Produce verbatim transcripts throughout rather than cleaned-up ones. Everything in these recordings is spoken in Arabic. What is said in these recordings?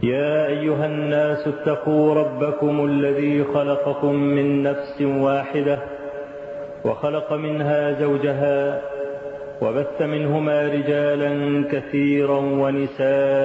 يا أيها الناس اتقوا ربكم الذي خلقكم من نفس واحدة وخلق منها زوجها وبث منهما رجالا كثيرا ونساء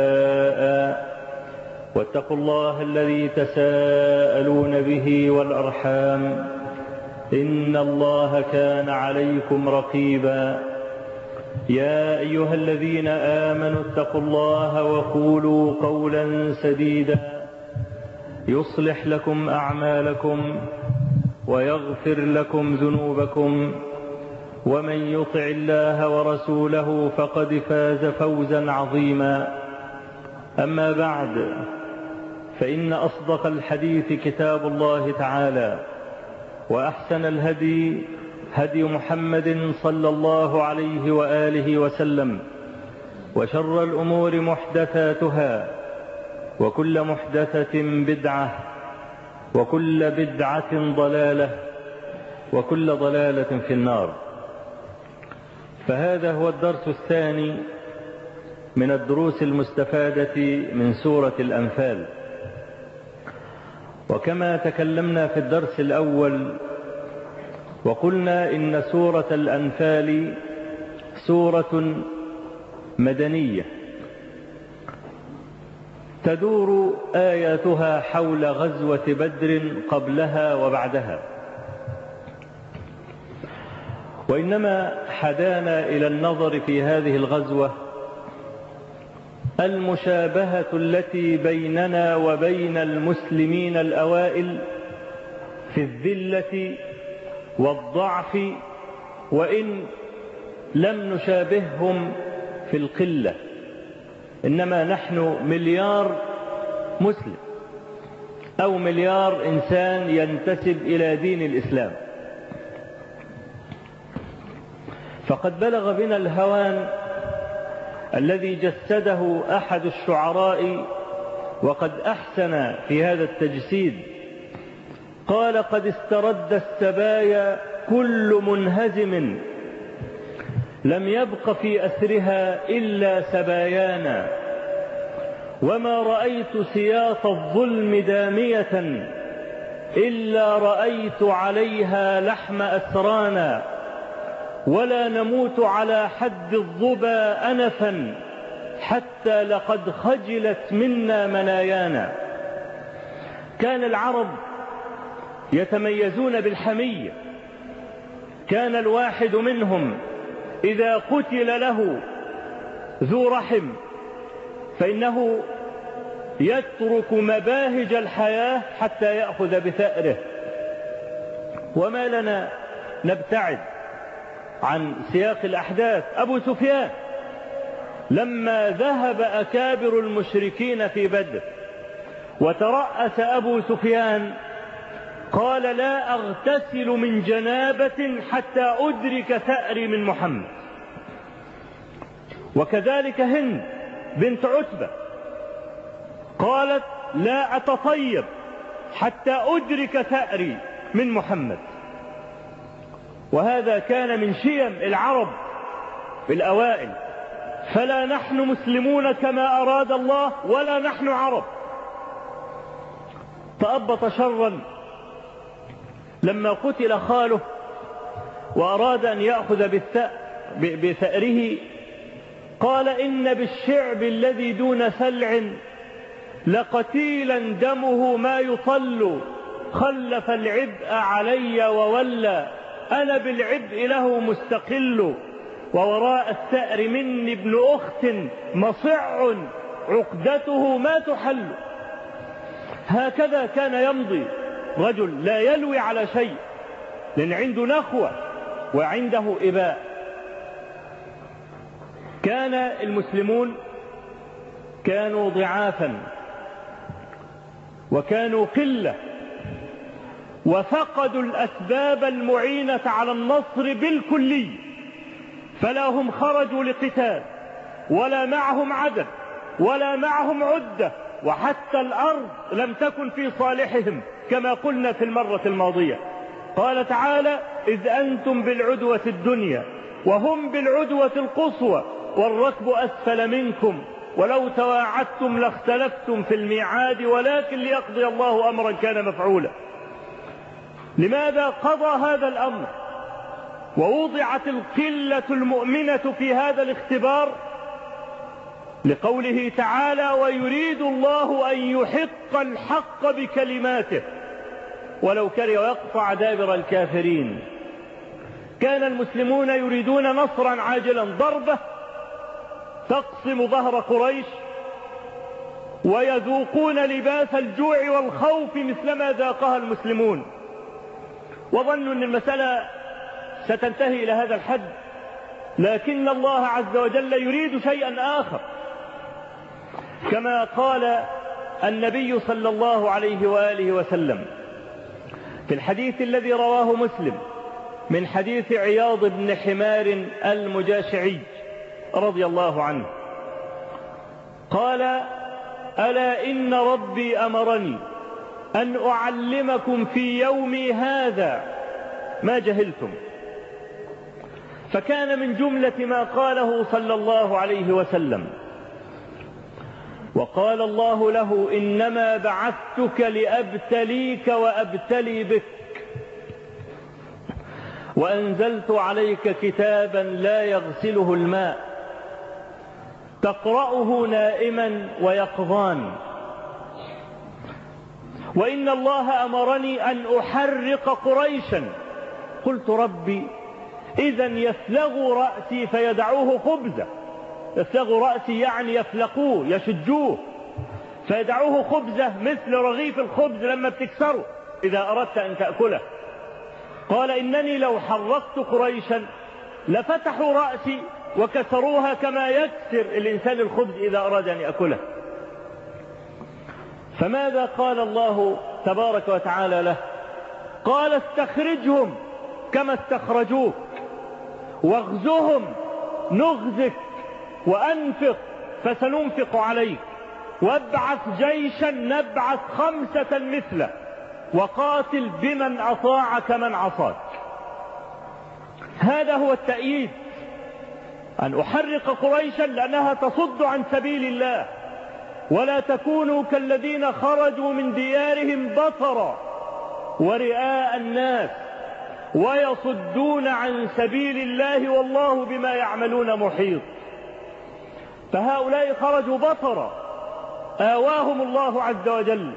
واتقوا الله الذي تساءلون به والأرحام إن الله كان عليكم رقيبا. يا أيها الذين آمنوا اتقوا الله وقولوا قولا سديدا يصلح لكم أعمالكم ويغفر لكم ذنوبكم ومن يطع الله ورسوله فقد فاز فوزا عظيما. أما بعد، فإن أصدق الحديث كتاب الله تعالى، وأحسن الهدي هدي محمد صلى الله عليه وآله وسلم، وشر الأمور محدثاتها، وكل محدثة بدعة، وكل بدعة ضلالة، وكل ضلالة في النار. فهذا هو الدرس الثاني من الدروس المستفادة من سورة الأنفال. وكما تكلمنا في الدرس الأول وقلنا إن سورة الأنفال سورة مدنية تدور آياتها حول غزوة بدر قبلها وبعدها، وإنما حدانا إلى النظر في هذه الغزوة المشابهة التي بيننا وبين المسلمين الأوائل في الذلة والضعف، وإن لم نشابههم في القلة، إنما نحن مليار مسلم أو مليار إنسان ينتسب إلى دين الإسلام. فقد بلغ بنا الهوان الذي جسده أحد الشعراء وقد أحسن في هذا التجسيد، قال: قد استرد السبايا كل منهزم، لم يبق في أسرها إلا سبايانا، وما رأيت سياط الظلم دامية إلا رأيت عليها لحم أسرانا، ولا نموت على حد الظبا أنفا حتى لقد خجلت منا منايانا. كان العرب يتميزون بالحمية، كان الواحد منهم إذا قتل له ذو رحم فإنه يترك مباهج الحياة حتى يأخذ بثأره. وما لنا نبتعد عن سياق الأحداث. أبو سفيان لما ذهب أكابر المشركين في بدر وترأس أبو سفيان قال: لا أغتسل من جنابة حتى أدرك ثأري من محمد. وكذلك هند بنت عتبة قالت: لا أتطيب حتى أدرك ثأري من محمد. وهذا كان من شيم العرب في الأوائل. فلا نحن مسلمون كما أراد الله، ولا نحن عرب. فأبط شرا لما قتل خاله وأراد أن يأخذ بثأره، قال: إن بالشعب الذي دون سلع لقتيلا دمه ما يطل، خلف العبء علي وولى، أنا بالعبء له مستقل، ووراء الثأر مني ابن أخت مصع، عقدته ما تحل. هكذا كان يمضي رجل لا يلوي على شيء، لأن عنده نخوة وعنده إباء. كان المسلمون كانوا ضعافا وكانوا قلة، وفقدوا الأسباب المعينة على النصر بالكلي، فلا هم خرجوا لقتال ولا معهم عدد ولا معهم عدة، وحتى الأرض لم تكن في صالحهم كما قلنا في المرة الماضية. قال تعالى: إذ أنتم بالعدوة الدنيا وهم بالعدوة القصوى والركب أسفل منكم ولو تواعدتم لاختلفتم في الميعاد ولكن ليقضي الله أمرا كان مفعولا. لماذا قضى هذا الأمر ووضعت القلة المؤمنة في هذا الاختبار؟ لقوله تعالى: ويريد الله أن يحق الحق بكلماته ولو كره ويقطع دابر الكافرين. كان المسلمون يريدون نصرا عاجلا، ضربة تقسم ظهر قريش ويذوقون لباس الجوع والخوف مثلما ذاقها المسلمون، وظنوا أن المسألة ستنتهي إلى هذا الحد، لكن الله عز وجل يريد شيئا آخر، كما قال النبي صلى الله عليه وآله وسلم في الحديث الذي رواه مسلم من حديث عياض بن حمار المجاشعي رضي الله عنه قال: ألا إن ربي أمرني أن أعلمكم في يومي هذا ما جهلتم. فكان من جملة ما قاله صلى الله عليه وسلم: وقال الله له: إنما بعثتك لأبتليك وأبتلي بك، وأنزلت عليك كتابا لا يغسله الماء تقرأه نائما ويقظان، وإن الله أمرني أن أحرق قريشا. قلت: ربي، إذن يفلغوا رأسي فيدعوه خبزا. يفلغوا رأسي يعني يفلقوه يشجوه فيدعوه خبزة مثل رغيف الخبز لما بتكسره إذا أردت أن تأكله. قال: إنني لو حرقت قريشا لفتحوا رأسي وكسروها كما يكسر الإنسان الخبز إذا أراد أن يأكله. فماذا قال الله تبارك وتعالى له؟ قال: استخرجهم كما استخرجوك، واغزهم نغزك، وأنفق فسننفق عليك، وابعث جيشا نبعث خمسة مثله، وقاتل بمن أطاعك من عصاك. هذا هو التأييد، أن أحرق قريشا لأنها تصد عن سبيل الله، ولا تكونوا كالذين خرجوا من ديارهم بطرا ورئاء الناس ويصدون عن سبيل الله والله بما يعملون محيط. فهؤلاء خرجوا بطرا، آواهم الله عز وجل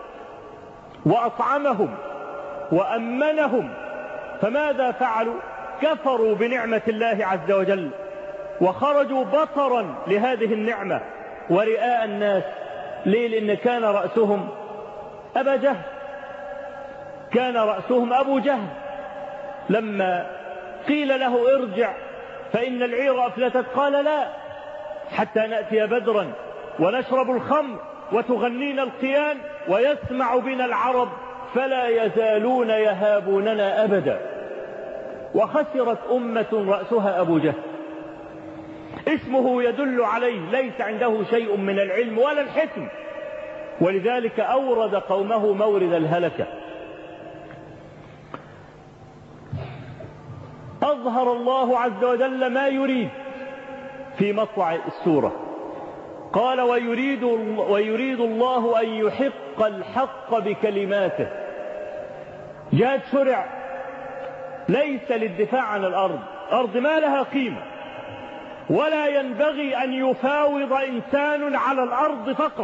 وأطعمهم وأمنهم، فماذا فعلوا؟ كفروا بنعمة الله عز وجل وخرجوا بطرا لهذه النعمة ورئاء الناس. ليه؟ لأن كان رأسهم أبا جهل، كان رأسهم أبو جهل. لما قيل له ارجع فإن العير أفلتت قال: لا، حتى نأتي بدرا ونشرب الخمر وتغنينا القيان ويسمع بنا العرب فلا يزالون يهابوننا أبدا. وخسرت أمة رأسها أبو جهل، اسمه يدل عليه ليس عنده شيء من العلم ولا الحكم، ولذلك أورد قومه مورد الهلكة. أظهر الله عز وجل ما يريد في مطلع السورة. قال: ويريد, ويريد الله أن يحق الحق بكلماته. جهاد شرع ليس للدفاع عن الأرض، الأرض ما لها قيمة، ولا ينبغي أن يفاوض إنسان على الأرض فقط،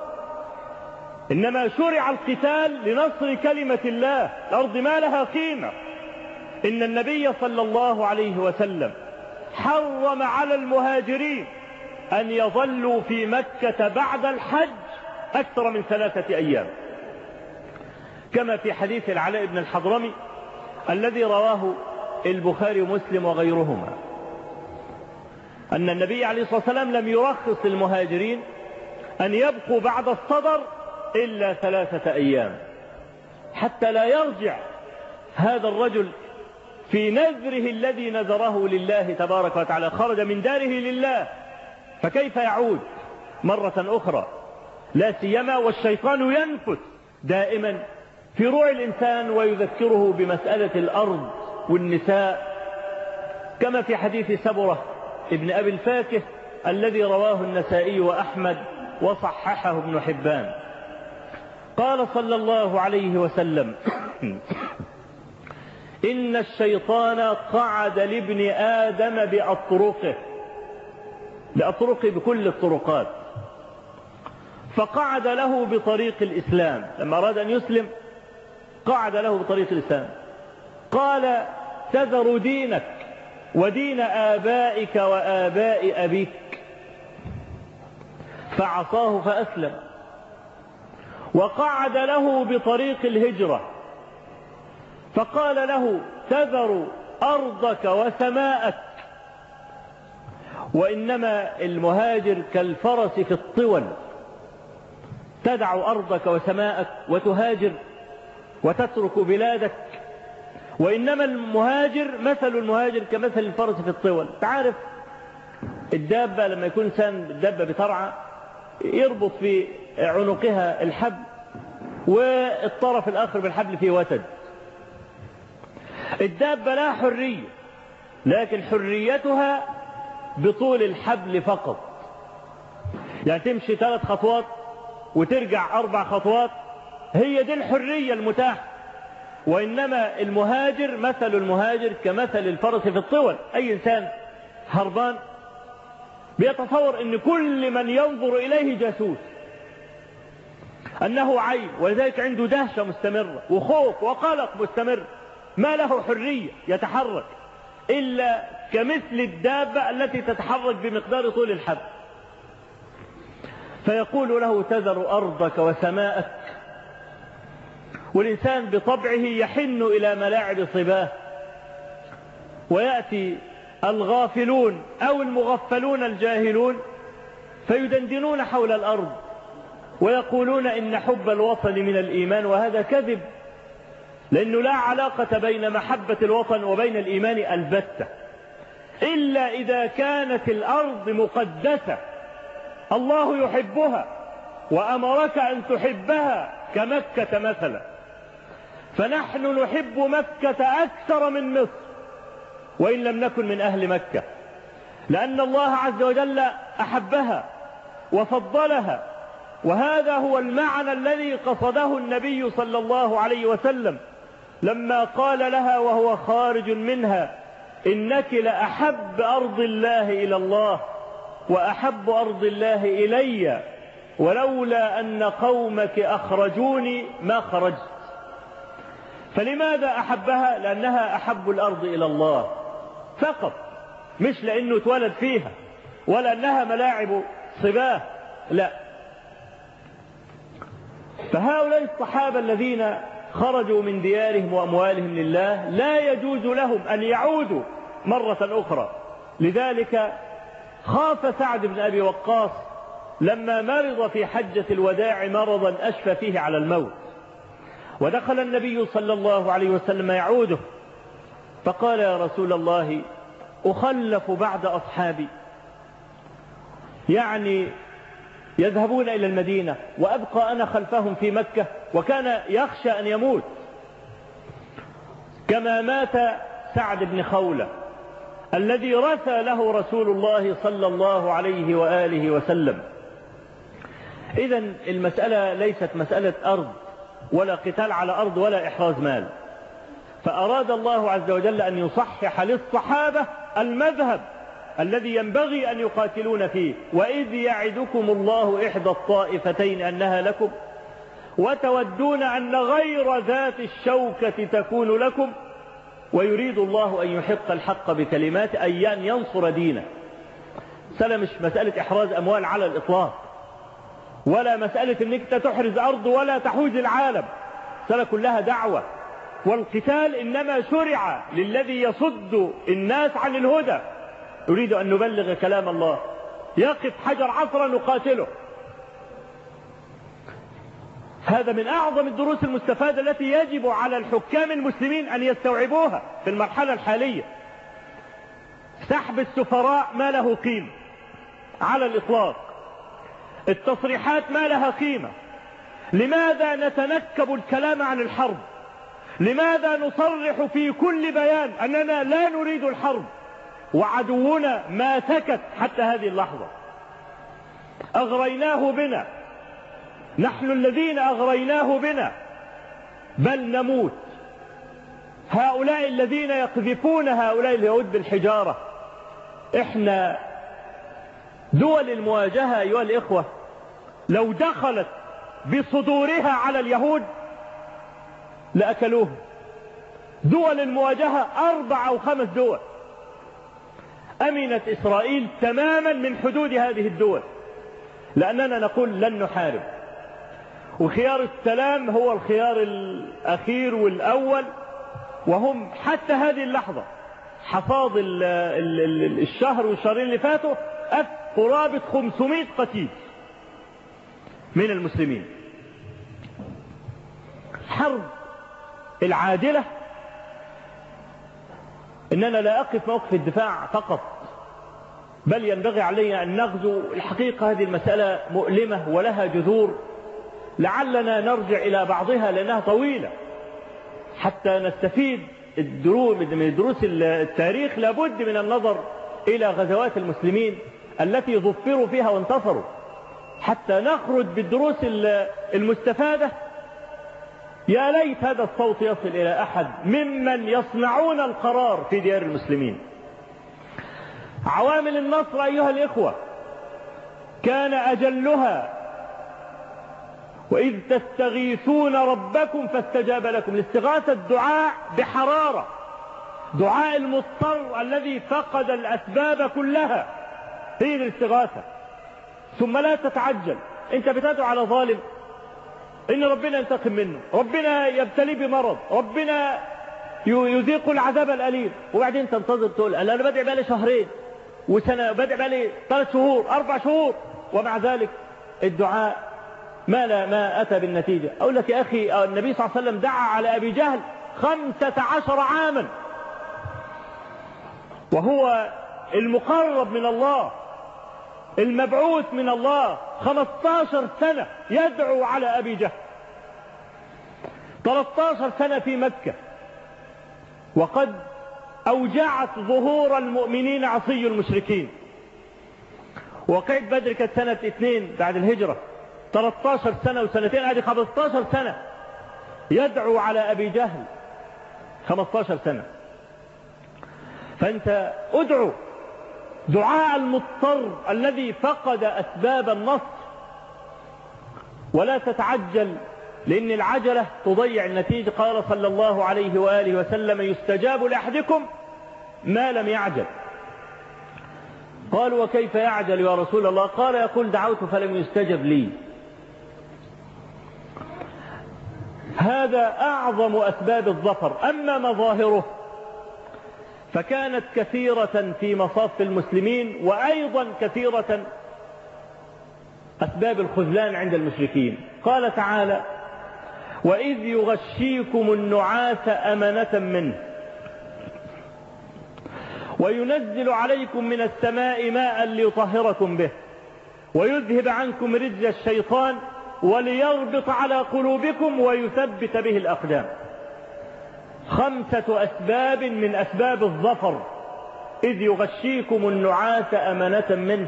إنما شرع القتال لنصر كلمة الله. الأرض ما لها قيمة. إن النبي صلى الله عليه وسلم حرم على المهاجرين أن يظلوا في مكة بعد الحج أكثر من ثلاثة أيام، كما في حديث العلاء بن الحضرمي الذي رواه البخاري ومسلم وغيرهما، أن النبي عليه الصلاة والسلام لم يرخص المهاجرين أن يبقوا بعد الصدر إلا ثلاثة أيام، حتى لا يرجع هذا الرجل في نذره الذي نذره لله تبارك وتعالى. خرج من داره لله، فكيف يعود مرة أخرى؟ لا سيما والشيطان ينفث دائما في روع الإنسان ويذكره بمسألة الأرض والنساء، كما في حديث سبرة ابن أبي الفاكه الذي رواه النسائي وأحمد وصححه ابن حبان. قال صلى الله عليه وسلم: إن الشيطان قعد لابن آدم بأطرقه، بأطرقه بكل الطرقات، فقعد له بطريق الإسلام. لما أراد أن يسلم قعد له بطريق الإسلام، قال: تذر دينك ودين آبائك وآباء أبيك، فعصاه فأسلم. وقعد له بطريق الهجرة، فقال له: تذر أرضك وسماءك، وإنما المهاجر كالفرس في الطول، تدع أرضك وسماءك وتهاجر وتترك بلادك، وإنما المهاجر مثل المهاجر كمثل الفرس في الطول. تعرف الدابة لما يكون إنسان الدابة بترعى يربط في عنقها الحبل والطرف الآخر بالحبل فيه وتد. الدابة لا حرية، لكن حريتها بطول الحبل فقط، يعني تمشي ثلاث خطوات وترجع أربع خطوات، هي دي الحرية المتاحة. وإنما المهاجر مثل المهاجر كمثل الفرس في الطول. أي إنسان هربان بيتصور أن كل من ينظر إليه جاسوس، أنه عين، ولذلك عنده دهشة مستمرة وخوف وقلق مستمر، ما له حرية يتحرك إلا كمثل الدابة التي تتحرك بمقدار طول الحبل. فيقول له: تذر أرضك وسماءك. والإنسان بطبعه يحن إلى ملاعب صباه، ويأتي الغافلون أو المغفلون الجاهلون فيدندنون حول الأرض ويقولون إن حب الوطن من الإيمان، وهذا كذب، لأنه لا علاقة بين محبة الوطن وبين الإيمان البتة، إلا إذا كانت الأرض مقدسة الله يحبها وأمرك أن تحبها كمكة مثلا. فنحن نحب مكة أكثر من مصر وإن لم نكن من أهل مكة، لأن الله عز وجل أحبها وفضلها، وهذا هو المعنى الذي قصده النبي صلى الله عليه وسلم لما قال لها وهو خارج منها: إنك لأحب أرض الله إلى الله وأحب أرض الله إلي، ولولا أن قومك أخرجوني ما خرجت. فلماذا أحبها؟ لأنها أحب الأرض إلى الله فقط، مش لأنه اتولد فيها ولا أنها ملاعب صباه، لا. فهؤلاء الصحابة الذين خرجوا من ديارهم وأموالهم لله لا يجوز لهم أن يعودوا مرة أخرى. لذلك خاف سعد بن أبي وقاص لما مرض في حجة الوداع مرضا أشفى فيه على الموت، ودخل النبي صلى الله عليه وسلم يعوده، فقال: يا رسول الله، أخلف بعد أصحابي، يعني يذهبون إلى المدينة وأبقى أنا خلفهم في مكة، وكان يخشى أن يموت كما مات سعد بن خولة الذي رثى له رسول الله صلى الله عليه وآله وسلم. إذن المسألة ليست مسألة أرض ولا قتال على أرض ولا إحراز مال، فأراد الله عز وجل أن يصحح للصحابة المذهب الذي ينبغي أن يقاتلون فيه. وإذ يعدكم الله إحدى الطائفتين أنها لكم وتودون أن غير ذات الشوكة تكون لكم ويريد الله أن يحق الحق بكلمات أن ينصر دينه. سلام مش مسألة إحراز أموال على الإطلاق، ولا مسألة أنك تحرز أرض ولا تحوز العالم، سنة كلها دعوة. والقتال إنما شرع للذي يصد الناس عن الهدى، يريد أن نبلغ كلام الله، يقف حجر عصرا نقاتله. هذا من أعظم الدروس المستفادة التي يجب على الحكام المسلمين أن يستوعبوها في المرحلة الحالية. سحب السفراء ما له قيمة على الإطلاق، التصريحات ما لها قيمة. لماذا نتنكب الكلام عن الحرب؟ لماذا نصرح في كل بيان أننا لا نريد الحرب وعدونا ما سكت حتى هذه اللحظة. أغريناه بنا، نحن الذين أغريناه بنا، بل نموت. هؤلاء الذين يقذفون هؤلاء اليهود بالحجارة، احنا دول المواجهة أيها الإخوة لو دخلت بصدورها على اليهود لأكلوهم. دول المواجهة أربع أو خمس دول. أمنت إسرائيل تماما من حدود هذه الدول، لأننا نقول لن نحارب، وخيار السلام هو الخيار الأخير والأول، وهم حتى هذه اللحظة حصاد الشهر والشهرين اللي فاتوا قرابة خمسمائة قتيل من المسلمين. حرب العادلة إننا لا أقف موقف الدفاع فقط، بل ينبغي علينا أن نغزو. الحقيقة هذه المسألة مؤلمة ولها جذور، لعلنا نرجع إلى بعضها لأنها طويلة حتى نستفيد من دروس التاريخ. لابد من النظر إلى غزوات المسلمين التي ظفروا فيها وانتصروا حتى نخرج بالدروس المستفادة. يا ليت هذا الصوت يصل إلى أحد ممن يصنعون القرار في ديار المسلمين. عوامل النصر أيها الإخوة كان أجلها وإذ تستغيثون ربكم فاستجاب لكم. الاستغاثة الدعاء بحرارة، دعاء المضطر الذي فقد الأسباب كلها، هي الاستغاثة. ثم لا تتعجل، انت بتدعو على ظالم ان ربنا ينتقم منه، ربنا يبتلي بمرض، ربنا يذيق العذاب الأليم، وبعدين تنتظر تقول انا بدعي بقالي شهرين وسنة، بدعي بقالي ثلاث شهور أربع شهور، ومع ذلك الدعاء ما لا ما أتى بالنتيجة. أقول لك يا أخي النبي صلى الله عليه وسلم دعا على أبي جهل خمسة عشر عاما وهو المقرب من الله المبعوث من الله، خمسة عشر سنة يدعو على أبي جهل، ثلاثة عشر سنة في مكة، وقد أوجعت ظهور المؤمنين عصي المشركين. وقعت بدر كانت سنة اثنين بعد الهجرة، ثلاثة عشر سنة وسنتين، هذه خمسة عشر سنة يدعو على أبي جهل، خمسة عشر سنة. فأنت ادعو دعاء المضطر الذي فقد أسباب النصر، ولا تتعجل لأن العجلة تضيع النتيجة. قال صلى الله عليه وآله وسلم يستجاب لأحدكم ما لم يعجل. قالوا وكيف يعجل يا رسول الله؟ قال يقول دعوت فلم يستجب لي. هذا أعظم أسباب الظفر. أما مظاهره فكانت كثيرة في مصاف المسلمين، وأيضا كثيرة أسباب الخذلان عند المشركين. قال تعالى وإذ يغشيكم النعاس أمنة منه وينزل عليكم من السماء ماء ليطهركم به ويذهب عنكم رجز الشيطان وليربط على قلوبكم ويثبت به الأقدام. خمسة أسباب من أسباب الظفر. إذ يغشيكم النعاس أمنة منه،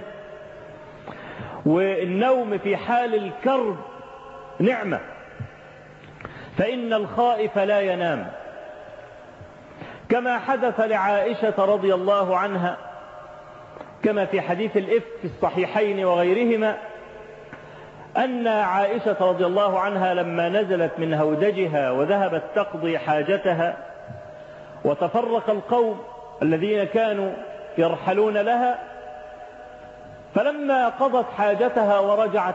والنوم في حال الكرب نعمة، فإن الخائف لا ينام، كما حدث لعائشة رضي الله عنها كما في حديث الإفك في الصحيحين وغيرهما، أن عائشة رضي الله عنها لما نزلت من هودجها وذهبت تقضي حاجتها وتفرق القوم الذين كانوا يرحلون لها، فلما قضت حاجتها ورجعت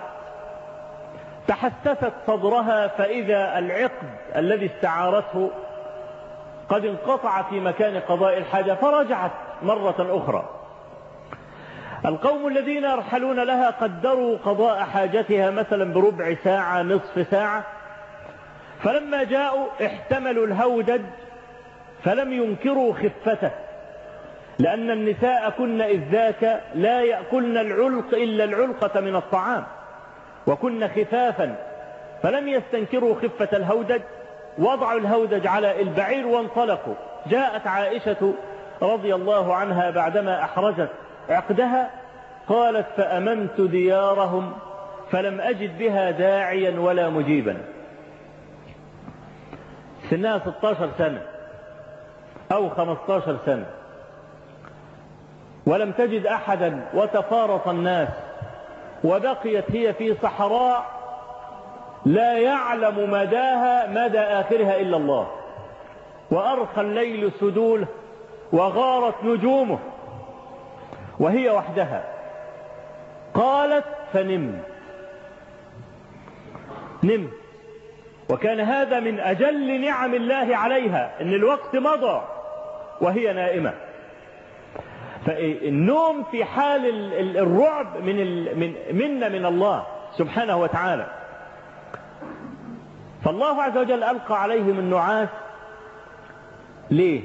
تحسست صدرها فإذا العقد الذي استعارته قد انقطع في مكان قضاء الحاجة، فرجعت مرة أخرى. القوم الذين يرحلون لها قدروا قضاء حاجتها مثلا بربع ساعة نصف ساعة، فلما جاءوا احتملوا الهودج فلم ينكروا خفته، لأن النساء كن إذ ذاك لا يأكلن العلق إلا العلقة من الطعام، وكن خفافا، فلم يستنكروا خفة الهودج، وضعوا الهودج على البعير وانطلقوا. جاءت عائشة رضي الله عنها بعدما أحرزت عقدها قالت فأممت ديارهم فلم أجد بها داعيا ولا مجيبا. سنها ستة عشر سنة أو خمسة عشر سنة ولم تجد أحدا وتفارط الناس، وبقيت هي في صحراء لا يعلم مداها مدى آخرها إلا الله، وأرخى الليل سدوله وغارت نجومه وهي وحدها. قالت فنمت نمت وكان هذا من أجل نعم الله عليها، إن الوقت مضى وهي نائمة. فالنوم في حال الرعب من من منا من الله سبحانه وتعالى. فالله عز وجل ألقى عليهم النعاس ليه؟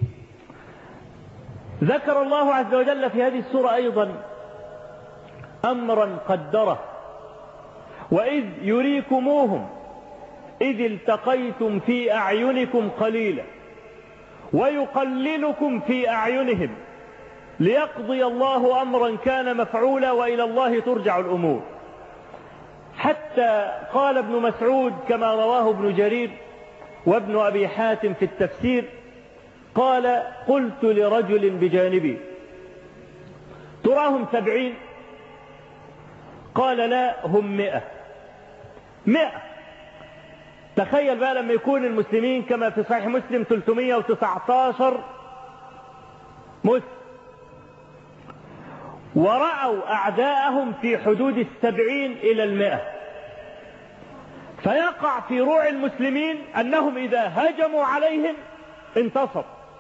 ذكر الله عز وجل في هذه السورة أيضا أمرا قدره، وإذ يريكموهم إذ التقيتم في أعينكم قليلا ويقللكم في أعينهم ليقضي الله أمرا كان مفعولا وإلى الله ترجع الأمور. حتى قال ابن مسعود كما رواه ابن جرير وابن أبي حاتم في التفسير قال قلت لرجل بجانبي تراهم سبعين؟ قال لا هم مئة. مئة. تخيل بقى لما يكون المسلمين كما في صحيح مسلم ثلاثمائة وتسعة عشر مسلم، ورأوا أعداءهم في حدود السبعين إلى المئة، فيقع في روع المسلمين أنهم إذا هجموا عليهم انتصروا.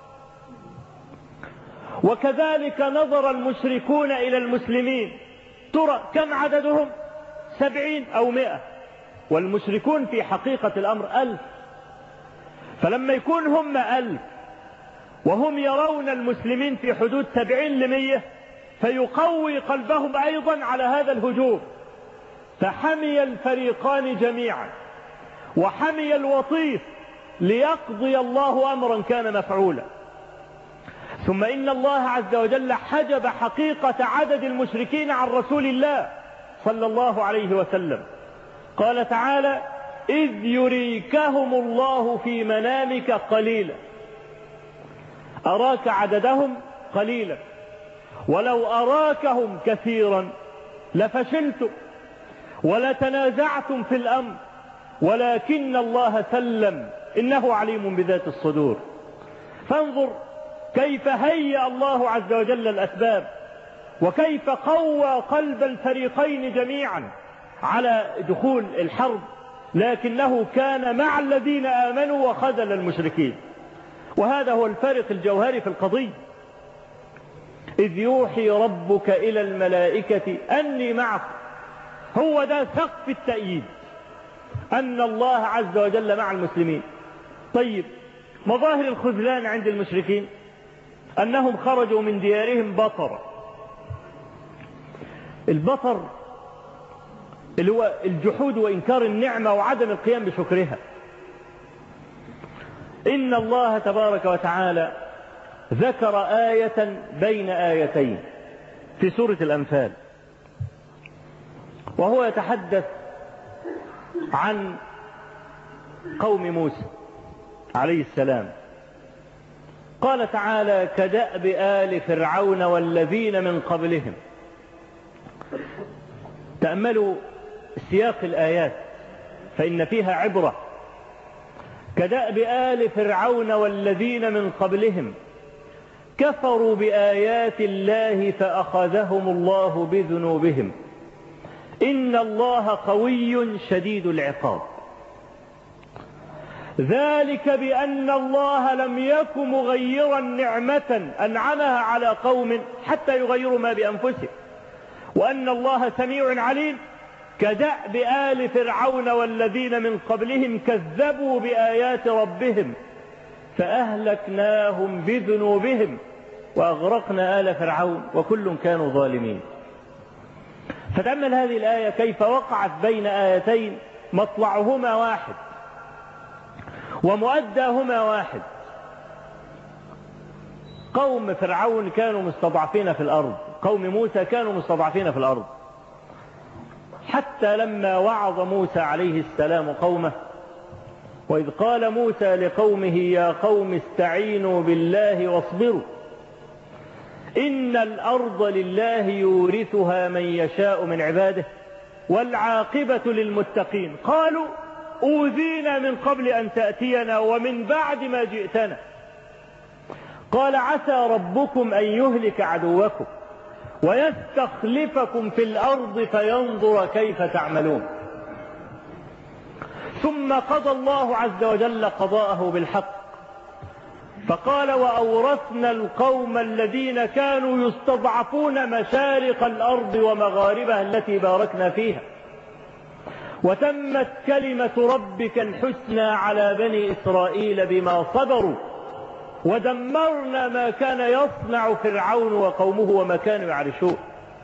وكذلك نظر المشركون إلى المسلمين، ترى كم عددهم؟ سبعين أو مئة، والمشركون في حقيقة الأمر ألف. فلما يكون هم ألف وهم يرون المسلمين في حدود سبعين لمية فيقوي قلبهم أيضا على هذا الهجوم، فحمي الفريقان جميعا وحمي الوطيس ليقضي الله أمرا كان مفعولا. ثم إن الله عز وجل حجب حقيقة عدد المشركين عن رسول الله صلى الله عليه وسلم. قال تعالى إذ يريكهم الله في منامك قليلا، أراك عددهم قليلا، ولو أراكهم كثيرا لفشلتم ولتنازعتم في الأمر، ولكن الله سلم إنه عليم بذات الصدور. فانظر كيف هيأ الله عز وجل الأسباب، وكيف قوى قلب الفريقين جميعا على دخول الحرب، لكنه كان مع الذين آمنوا وخذل المشركين. وهذا هو الفارق الجوهري في القضية. إذ يوحي ربك إلى الملائكة أني معكم، هو ده سقف التأييد، أن الله عز وجل مع المسلمين. طيب، مظاهر الخذلان عند المشركين أنهم خرجوا من ديارهم بطرا. البطر اللي هو الجحود وإنكار النعمة وعدم القيام بشكرها. إن الله تبارك وتعالى ذكر آية بين آيتين في سورة الأنفال، وهو يتحدث عن قوم موسى عليه السلام. قال تعالى كدأب آل فرعون والذين من قبلهم. تأملوا سياق الآيات فإن فيها عبرة. كدأب آل فرعون والذين من قبلهم كفروا بآيات الله فأخذهم الله بذنوبهم إن الله قوي شديد العقاب. ذلك بأن الله لم يك مغيرا نعمة أنعمها على قوم حتى يغيروا ما بأنفسهم، وأن الله سميع عليم. كدأب آل فرعون والذين من قبلهم كذبوا بآيات ربهم فأهلكناهم بذنوبهم وأغرقنا آل فرعون وكل كانوا ظالمين. فتأمل هذه الآية كيف وقعت بين آيتين مطلعهما واحد ومؤداهما واحد. قوم فرعون كانوا مستضعفين في الأرض، قوم موسى كانوا مستضعفين في الأرض، حتى لما وعظ موسى عليه السلام قومه، وإذ قال موسى لقومه يا قوم استعينوا بالله واصبروا إن الأرض لله يورثها من يشاء من عباده والعاقبة للمتقين. قالوا أوذينا من قبل أن تأتينا ومن بعد ما جئتنا. قال عسى ربكم أن يهلك عدوكم ويستخلفكم في الأرض فينظر كيف تعملون. ثم قضى الله عز وجل قضاءه بالحق فقال وأورثنا القوم الذين كانوا يستضعفون مشارق الأرض ومغاربها التي باركنا فيها وتمت كلمة ربك الحسنى على بني إسرائيل بما صبروا ودمرنا ما كان يصنع فرعون وقومه وما كانوا يعرشون.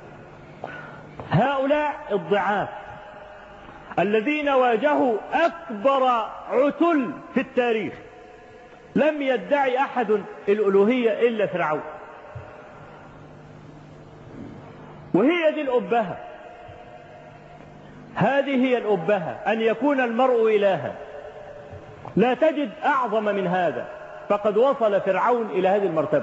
هؤلاء الضعاف الذين واجهوا أكبر عتل في التاريخ لم يدعي أحد الألوهية إلا فرعون. وهي دي الأبهة، هذه هي الأبهة، أن يكون المرء إلها. لا تجد أعظم من هذا، فقد وصل فرعون إلى هذه المرتبة.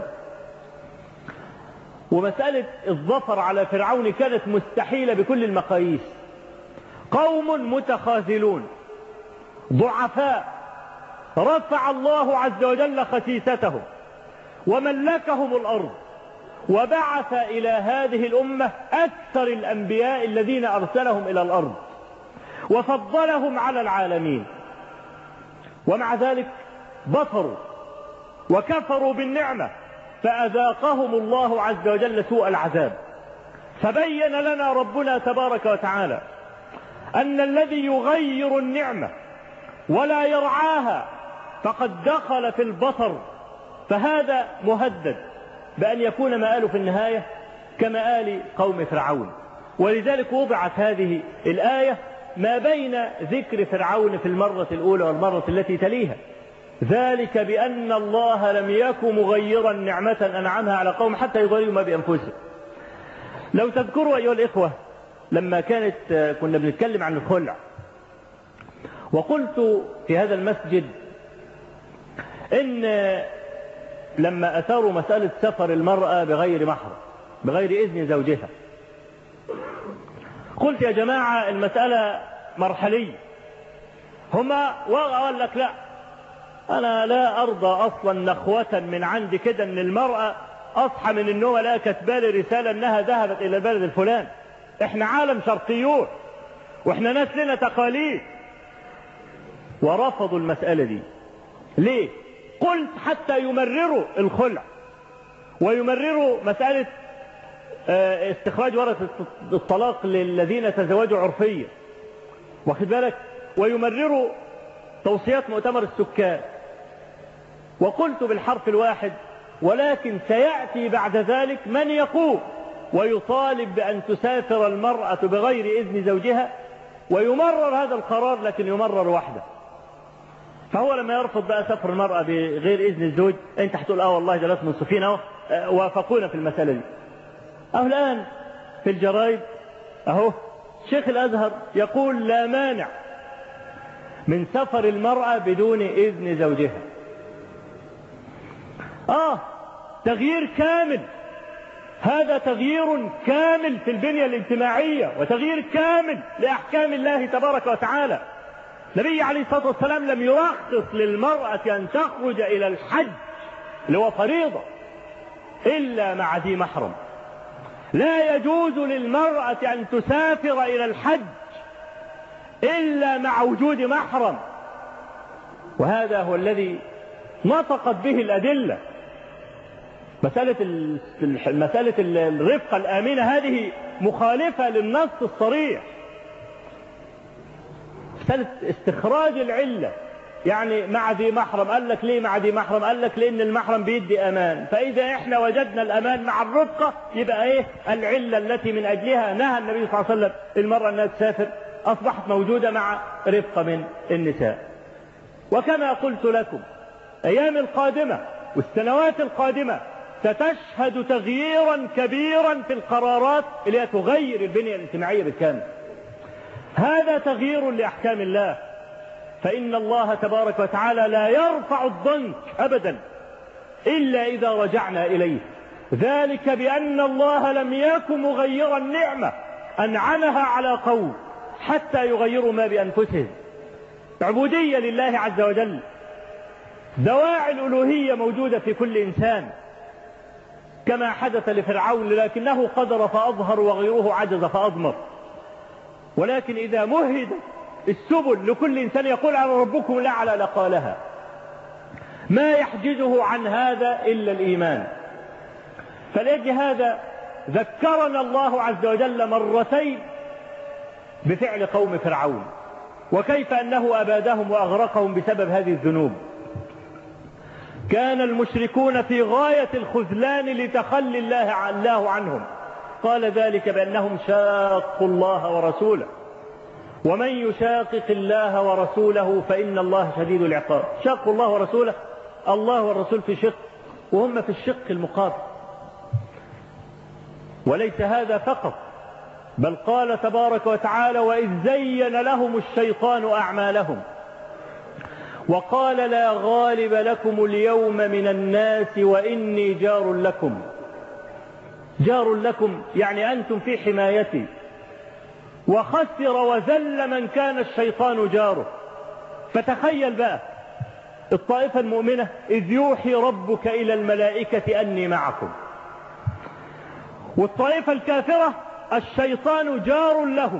ومسألة الظفر على فرعون كانت مستحيلة بكل المقاييس. قوم متخاذلون ضعفاء رفع الله عز وجل خسيستهم وملكهم الأرض وبعث إلى هذه الأمة أكثر الأنبياء الذين أرسلهم إلى الأرض وفضلهم على العالمين، ومع ذلك بطروا وكفروا بالنعمة فأذاقهم الله عز وجل سوء العذاب. فبين لنا ربنا تبارك وتعالى أن الذي يغير النعمة ولا يرعاها فقد دخل في البطر، فهذا مهدد بأن يكون مآله في النهاية كمآل قوم فرعون. ولذلك وضعت هذه الآية ما بين ذكر فرعون في المرة الأولى والمرة التي تليها، ذلك بأن الله لم يكن مغيرا نعمة أنعمها على قوم حتى يغيروا ما بأنفسهم. لو تذكروا أيها الإخوة لما كانت كنا بنتكلم عن الخلع، وقلت في هذا المسجد إن لما أثاروا مسألة سفر المرأة بغير محرم بغير إذن زوجها، قلت يا جماعة المسألة مرحلية. هما وقال لك لا، أنا لا أرضى أصلا نخوة من عندي كده أن المرأة أصحى من النوم لا كتبالي رسالة أنها ذهبت إلى البلد الفلان. إحنا عالم شرقيون وإحنا ناس لنا تقاليد. ورفضوا المسألة دي. ليه؟ قلت حتى يمرروا الخلع ويمرروا مسألة استخراج ورثة الطلاق للذين تزوجوا عرفيا، واخد بالك، ويمرروا توصيات مؤتمر السكان. وقلت بالحرف الواحد ولكن سيأتي بعد ذلك من يقوم ويطالب بأن تسافر المرأة بغير إذن زوجها، ويمرر هذا القرار لكن يمرر وحده. فهو لما يرفض بقى سفر المرأة بغير إذن الزوج، أنت هتقول آه والله ده ناس منصفين أهو وافقونا في المسألة دي. أهو الآن في الجرايد أهو شيخ الأزهر يقول لا مانع من سفر المرأة بدون إذن زوجها. آه تغيير كامل، هذا تغيير كامل في البنية الاجتماعية وتغيير كامل لأحكام الله تبارك وتعالى. النبي عليه الصلاة والسلام لم يرخص للمرأة أن تخرج إلى الحج اللي هو فريضة إلا مع ذي محرم. لا يجوز للمرأة أن تسافر إلى الحج إلا مع وجود محرم، وهذا هو الذي نطقت به الأدلة. مسألة مسألة الرفقة الآمنة هذه مخالفة للنص الصريح. مسألة استخراج العلة يعني مع ذي محرم، قال لك ليه مع ذي محرم؟ قال لك لأن المحرم بيدي أمان، فإذا إحنا وجدنا الأمان مع الرفقة يبقى إيه العلة التي من أجلها نهى النبي صلى الله عليه وسلم المرأة أنها تسافر أصبحت موجودة مع رفقة من النساء. وكما قلت لكم أيام القادمة والسنوات القادمة ستشهد تغييرا كبيرا في القرارات اللي تغير البنية الاجتماعية بالكامل. هذا تغيير لأحكام الله، فإن الله تبارك وتعالى لا يرفع الضنك أبدا إلا إذا رجعنا إليه، ذلك بأن الله لم يكن مغيرا نعمة أنعمها على قوم حتى يغيروا ما بأنفسهم. عبودية لله عز وجل، دواعي الألوهية موجودة في كل إنسان كما حدث لفرعون، لكنه قدر فأظهر وغيره عجز فأضمر. ولكن إذا مهد السبل لكل إنسان يقول على ربكم لا على لقالها، ما يحجزه عن هذا إلا الإيمان. فلأجل هذا ذكرنا الله عز وجل مرتين بفعل قوم فرعون، وكيف أنه أبادهم وأغرقهم بسبب هذه الذنوب. كان المشركون في غاية الخذلان لتخلي الله الله عنهم، قال ذلك بأنهم شاقوا الله ورسوله، ومن يشاقق الله ورسوله فإن الله شديد العقاب. شاقوا الله ورسوله، الله والرسول في شق وهم في الشق المقابل. وليس هذا فقط، بل قال تبارك وتعالى: وإذ زين لهم الشيطان أعمالهم وقال لا غالب لكم اليوم من الناس وإني جار لكم. جار لكم يعني أنتم في حمايتي. وخسر وذل من كان الشيطان جاره. فتخيل بقى الطائفة المؤمنة: إذ يوحي ربك إلى الملائكة أني معكم. والطائفة الكافرة الشيطان جار لهم،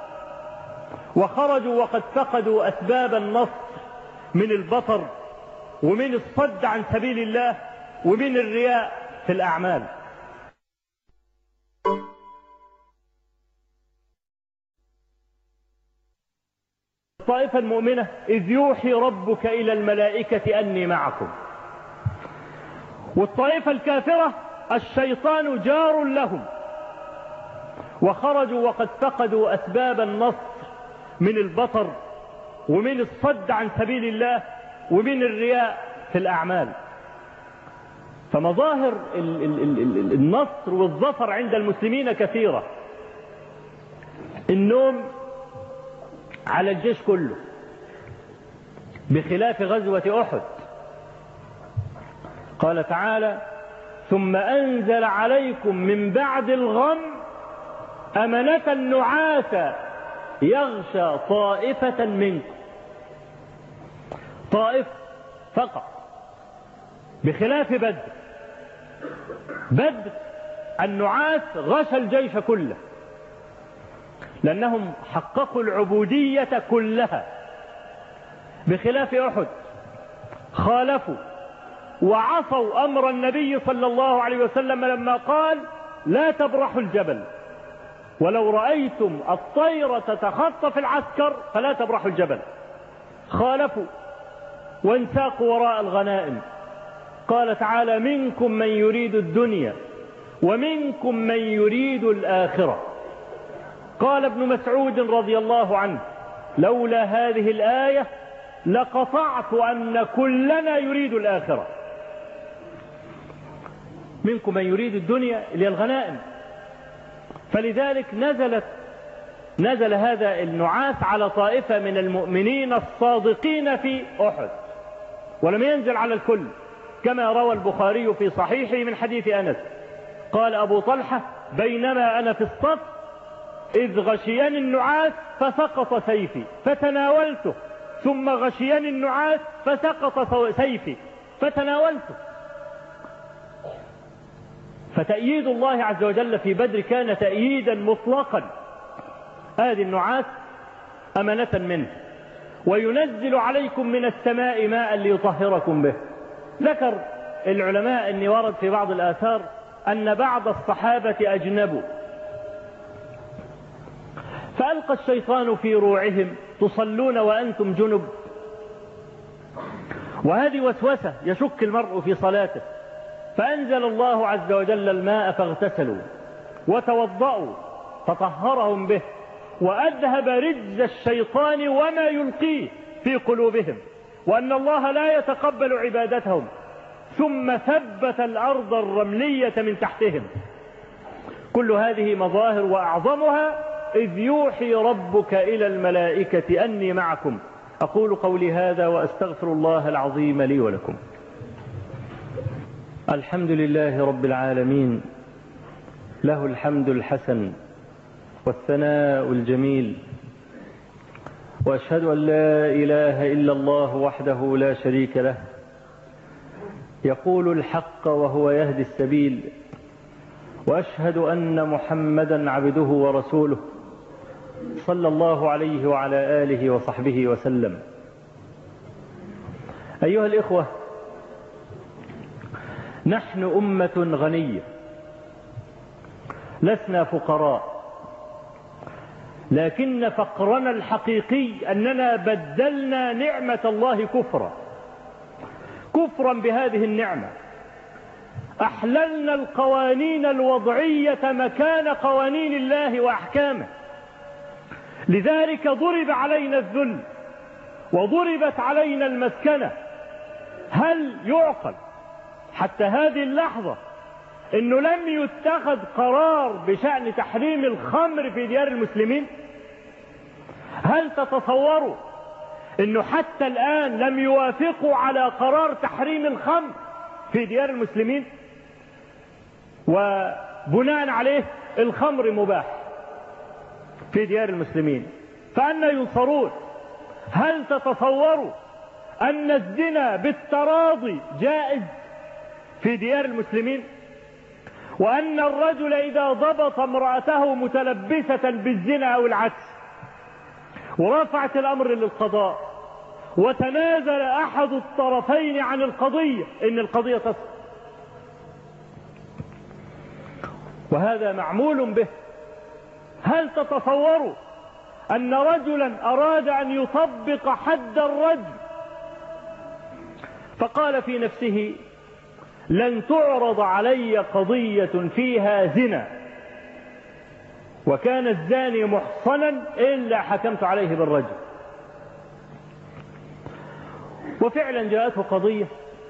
وخرجوا وقد فقدوا أسباب النصر من البطر ومن الصد عن سبيل الله ومن الرياء في الأعمال. الطائفة المؤمنة: إذ يوحي ربك إلى الملائكة أني معكم. والطائفة الكافرة الشيطان جار لهم، وخرجوا وقد فقدوا أسباب النصر من البطر ومن الصد عن سبيل الله ومن الرياء في الأعمال. فمظاهر النصر والظفر عند المسلمين كثيرة. النوم على الجيش كله، بخلاف غزوة أحد. قال تعالى: ثم أنزل عليكم من بعد الغم أمنة نعاسا يغشى طائفة منكم. طائف فقط، بخلاف بدر. بدر النعاس غشى الجيش كله، لأنهم حققوا العبودية كلها، بخلاف أحد خالفوا وعصوا أمر النبي صلى الله عليه وسلم لما قال: لا تبرحوا الجبل، ولو رأيتم الطير تتخطف العسكر فلا تبرحوا الجبل. خالفوا وانساقوا وراء الغنائم. قال تعالى: منكم من يريد الدنيا ومنكم من يريد الآخرة. قال ابن مسعود رضي الله عنه: لولا هذه الآية لقطعت أن كلنا يريد الآخرة. منكم من يريد الدنيا اللي هي الغنائم. فلذلك نزلت نزل هذا النعاس على طائفة من المؤمنين الصادقين في أحد، ولم ينزل على الكل، كما روى البخاري في صحيحه من حديث أنس قال أبو طلحة: بينما أنا في الصف إذ غشيني النعاس فسقط سيفي فتناولته، ثم غشيني النعاس فسقط سيفي فتناولته. فتأييد الله عز وجل في بدر كان تأييدا مطلقا. هذه النعاس أمنة منه، وينزل عليكم من السماء ماء ليطهركم به. ذكر العلماء أن ورد في بعض الآثار أن بعض الصحابة أجنبوا، فألقى الشيطان في روعهم: تصلون وأنتم جنب. وهذه وسوسة يشك المرء في صلاته. فأنزل الله عز وجل الماء فاغتسلوا وتوضأوا فطهرهم به، وأذهب رجز الشيطان وما يلقيه في قلوبهم، وأن الله لا يتقبل عبادتهم. ثم ثبت الأرض الرملية من تحتهم. كل هذه مظاهر، وأعظمها إذ يوحي ربك إلى الملائكة أني معكم. أقول قولي هذا وأستغفر الله العظيم لي ولكم. الحمد لله رب العالمين، له الحمد الحسن والثناء الجميل، وأشهد أن لا إله إلا الله وحده لا شريك له، يقول الحق وهو يهدي السبيل، وأشهد أن محمدا عبده ورسوله صلى الله عليه وعلى آله وصحبه وسلم. أيها الإخوة، نحن أمة غنية، لسنا فقراء، لكن فقرنا الحقيقي أننا بدلنا نعمة الله كفرا كفرا بهذه النعمة. أحللنا القوانين الوضعية مكان قوانين الله وأحكامه، لذلك ضرب علينا الذل وضربت علينا المسكنة. هل يعقل حتى هذه اللحظة انه لم يتخذ قرار بشأن تحريم الخمر في ديار المسلمين؟ هل تتصوروا انه حتى الآن لم يوافقوا على قرار تحريم الخمر في ديار المسلمين، وبناء عليه الخمر مباح في ديار المسلمين؟ فأنا ينصرون؟ هل تتصوروا أن الزنا بالتراضي جائز في ديار المسلمين، وأن الرجل إذا ضبط امرأته متلبسة بالزنا أو العكس ورفعت الأمر للقضاء وتنازل أحد الطرفين عن القضية إن القضية تصل؟ وهذا معمول به. هل تتصوروا أن رجلا أراد أن يطبق حد الرجم فقال في نفسه لن تعرض علي قضية فيها زنا وكان الزاني محصنا إلا حكمت عليه بالرجم؟ وفعلا جاءته قضية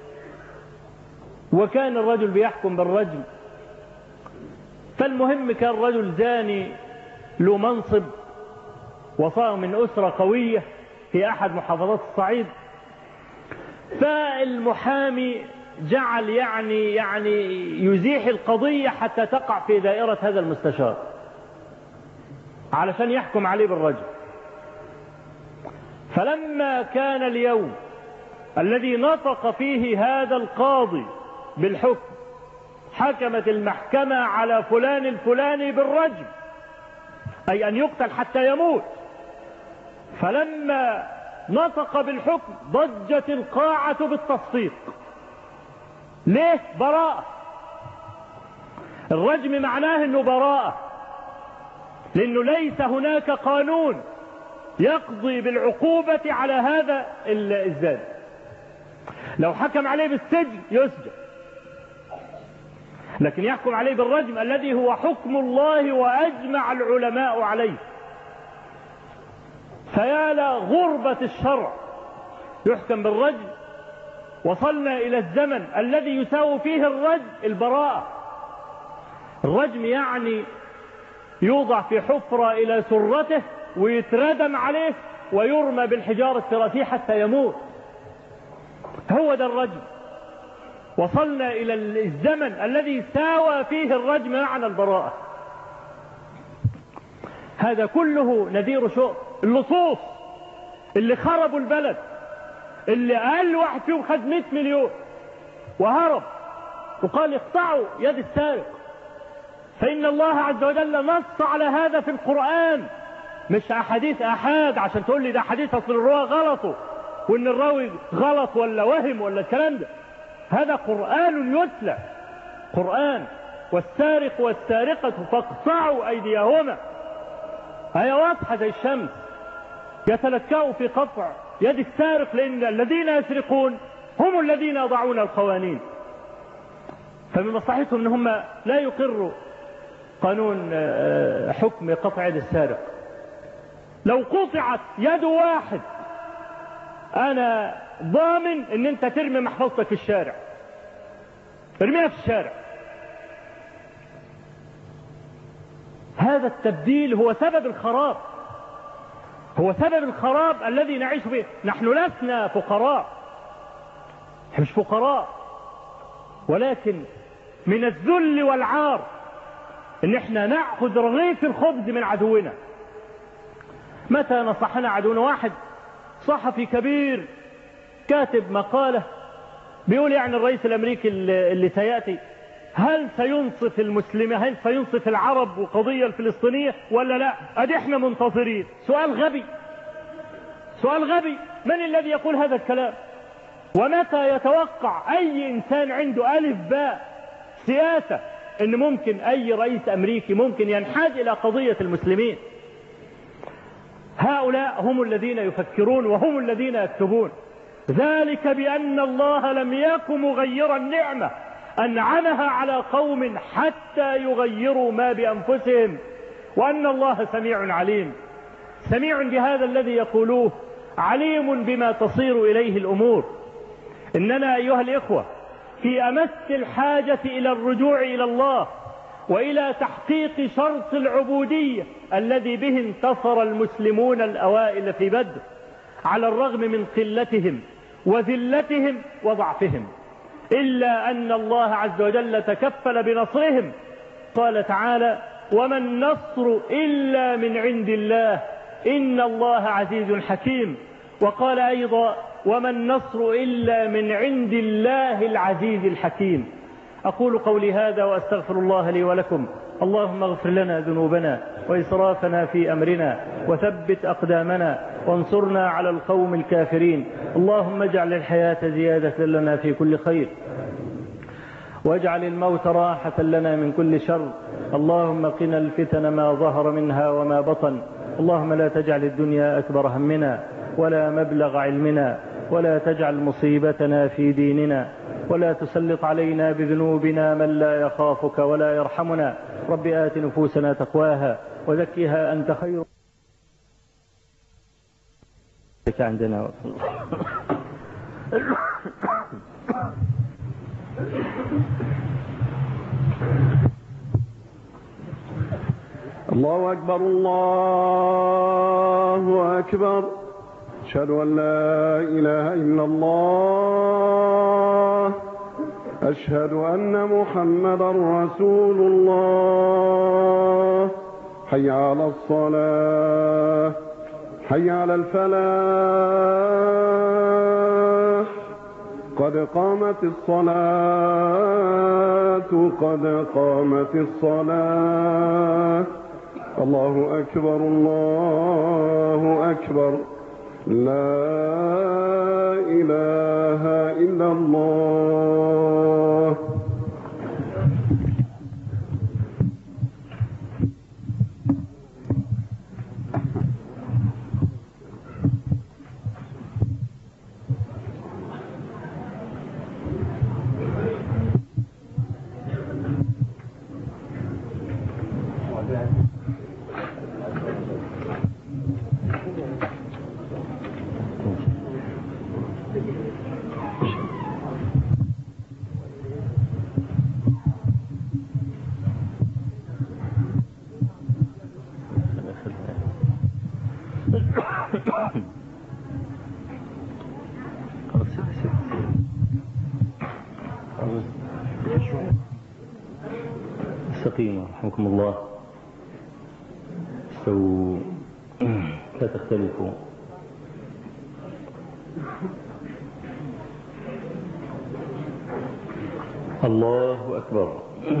وكان الرجل بيحكم بالرجم. فالمهم كان رجل زاني له منصب وصار من أسرة قوية في أحد محافظات الصعيد، فالمحامي جعل يعني يعني يزيح القضية حتى تقع في دائرة هذا المستشار علشان يحكم عليه بالرجم. فلما كان اليوم الذي نطق فيه هذا القاضي بالحكم حكمت المحكمة على فلان الفلاني بالرجم، أي أن يقتل حتى يموت. فلما نطق بالحكم ضجت القاعة بالتصفيق. ليه؟ براءة. الرجم معناه أنه براءة، لأنه ليس هناك قانون يقضي بالعقوبة على هذا الزاني. لو حكم عليه بالسجن يسجن، لكن يحكم عليه بالرجم الذي هو حكم الله وأجمع العلماء عليه. فيا لغربة الشرع، يحكم بالرجم. وصلنا إلى الزمن الذي يساوي فيه الرجم البراءة. الرجم يعني يوضع في حفرة إلى سرته ويتردم عليه ويرمى بالحجارة الراسية حتى يموت. هو ده الرجم. وصلنا إلى الزمن الذي ساوى فيه الرجم معنى البراءة. هذا كله نذير شؤم. اللصوص اللي خربوا البلد، اللي أقل واحد فيهم خد مئة مليون وهرب وقال اقطعوا يد السارق، فإن الله عز وجل نص على هذا في القرآن، مش أحاديث أحاد عشان تقول لي ده حديث أصل الرواة غلطوا وإن الراوي غلط ولا وهم ولا الكلام ده. هذا قرآن يتلى، قرآن. والسارق والسارقة فاقطعوا أيديهما، هي واضحة زي الشمس. يتلكأوا في قطع يد السارق، لأن الذين يسرقون هم الذين يضعون القوانين، فمن مصلحتهم ان هم لا يقروا قانون حكم قطع يد السارق. لو قطعت يد واحد انا ضامن ان انت ترمي محفظتك في الشارع، ارميها في الشارع. هذا التبديل هو سبب الخراب، هو سبب الخراب الذي نعيش به. نحن لسنا فقراء، مش فقراء، ولكن من الذل والعار ان احنا نأخذ رغيف الخبز من عدونا. متى نصحنا عدونا؟ واحد صحفي كبير كاتب مقالة بيقول يعني الرئيس الامريكي اللي سيأتي هل سينصف المسلمين، هل سينصف العرب والقضية الفلسطينية ولا لا؟ ادي احنا منتظرين. سؤال غبي، سؤال غبي. من الذي يقول هذا الكلام؟ ومتى يتوقع اي انسان عنده الف باء سياسة ان ممكن اي رئيس امريكي ممكن ينحاز الى قضية المسلمين؟ هؤلاء هم الذين يفكرون وهم الذين يكتبون. ذلك بان الله لم يكن مغيرا نعمة انعمها على قوم حتى يغيروا ما بانفسهم، وان الله سميع عليم. سميع بهذا الذي يقولوه، عليم بما تصير اليه الامور. اننا ايها الاخوة في امس الحاجة الى الرجوع الى الله والى تحقيق شرط العبودية الذي به انتصر المسلمون الاوائل في بدر على الرغم من قلتهم وذلتهم وضعفهم، الا ان الله عز وجل تكفل بنصرهم. قال تعالى: وما النصر الا من عند الله ان الله عزيز حكيم. وقال ايضا: وما النصر إلا من عند الله العزيز الحكيم. أقول قولي هذا وأستغفر الله لي ولكم. اللهم اغفر لنا ذنوبنا وإسرافنا في أمرنا وثبت أقدامنا وانصرنا على القوم الكافرين. اللهم اجعل الحياة زيادة لنا في كل خير واجعل الموت راحة لنا من كل شر. اللهم قنا الفتن ما ظهر منها وما بطن. اللهم لا تجعل الدنيا أكبر همنا ولا مبلغ علمنا ولا تجعل مصيبتنا في ديننا ولا تسلط علينا بذنوبنا من لا يخافك ولا يرحمنا. رب آت نفوسنا تقواها وزكها أنت خير عندنا. الله أكبر الله أكبر. أشهد أن لا إله إلا الله. أشهد أن محمدا رسول الله. حي على الصلاة، حي على الفلاح، قد قامت الصلاة، قد قامت الصلاة. الله أكبر الله أكبر. لا إله إلا الله. استقيموا رحمكم الله، استووا لا تختلفوا. الله أكبر.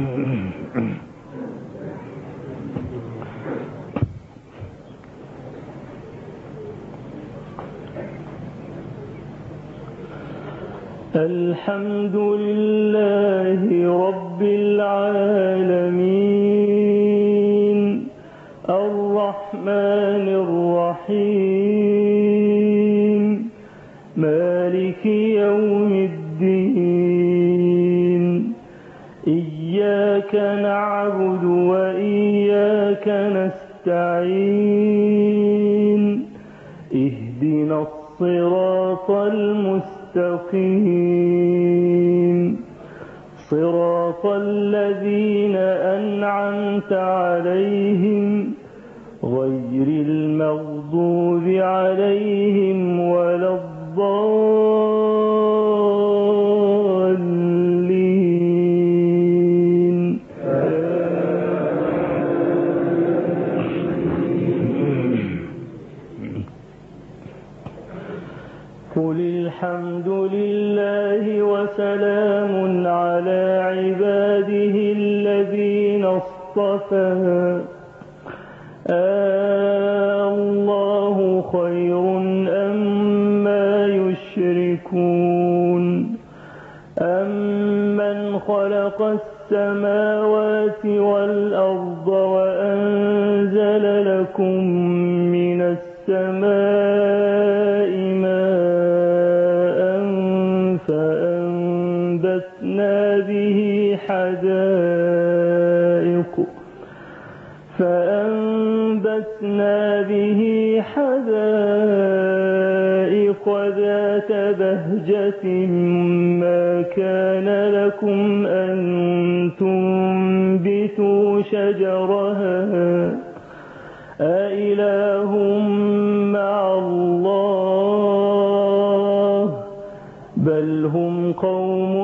الحمد لله رب العالمين الرحمن الرحيم مالك يوم الدين. إياك نعبد وإياك نستعين. اهدنا الصراط المستقيم صراط الذين أنعمت عليهم غير المغضوب عليهم ولا الضالين. قل الحمد لله وسلام على عباده الذين اصطفى الله خير أما يشركون أمن خلق السماوات والأرض وأنزل لكم من السماء ماء فأنبتنا به حدائق فأنبتنا به حدائق ذات بهجة ما كان لكم أن تنبتوا شجرها أإله مع الله بل هم قوم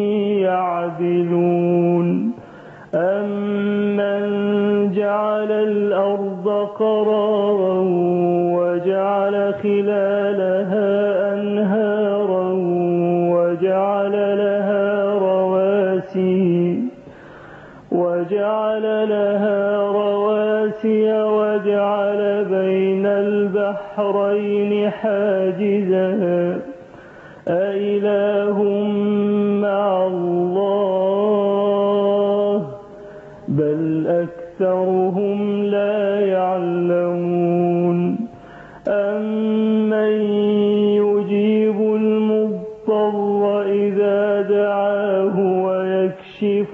يعدلون أمن جعل الأرض قرارا وجعل خلالها أنهارا وجعل لها رواسي وجعل لها رواسي وجعل بين البحرين حاجزا أإله مع الله بل أكثرهم لا يعلمون أمن يجيب المضطر إذا دعاه ويكشف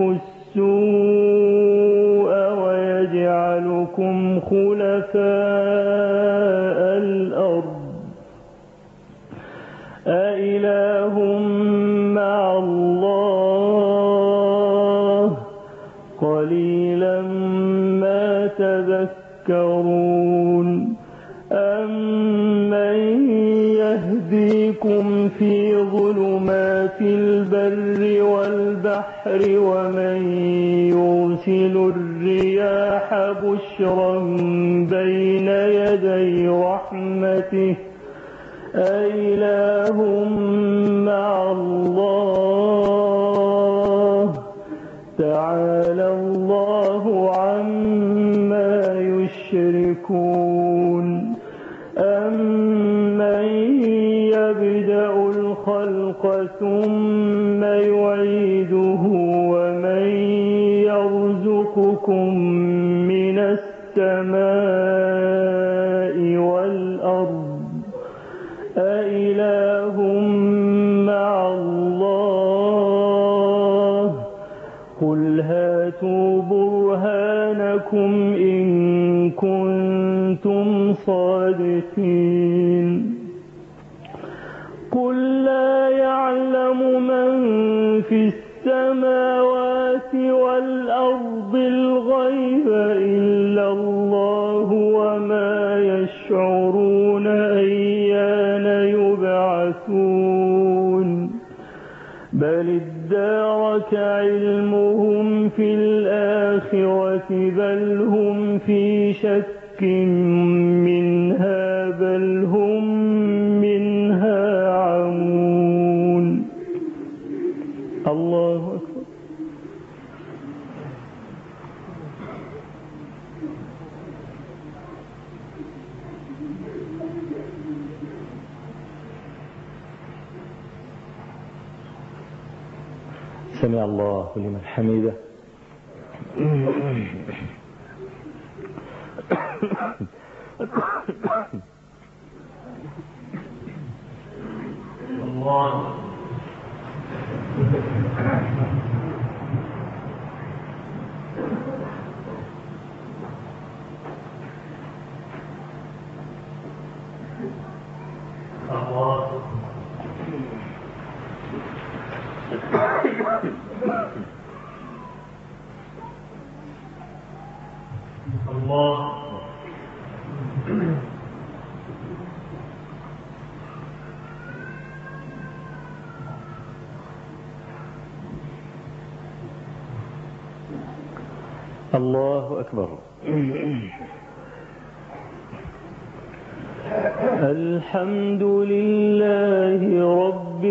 السوء ويجعلكم خلفاء الأرض أإله مع الله قليلا ما تذكرون أمن يهديكم في ظلمات البر والبحر ومن يرسل الرياح بشرا بين يدي رحمته أإله مع الله تعالى الله عما يشركون أمن يبدأ الخلق ثم يعيده ومن يرزقكم من السماء والأرض أإله مع الله قل هاتوا برهانكم إن كنتم صادقين قل لا يعلم من في السماوات والأرض الغيب إلا الله وما يشعرون أيان يبعثون بل ادارك علمهم في الآخرة بل هم في شك منها بل هم منها عمون. الله أكبر. سمع الله لمن حمده. الله الله الله أكبر. الحمد لله رب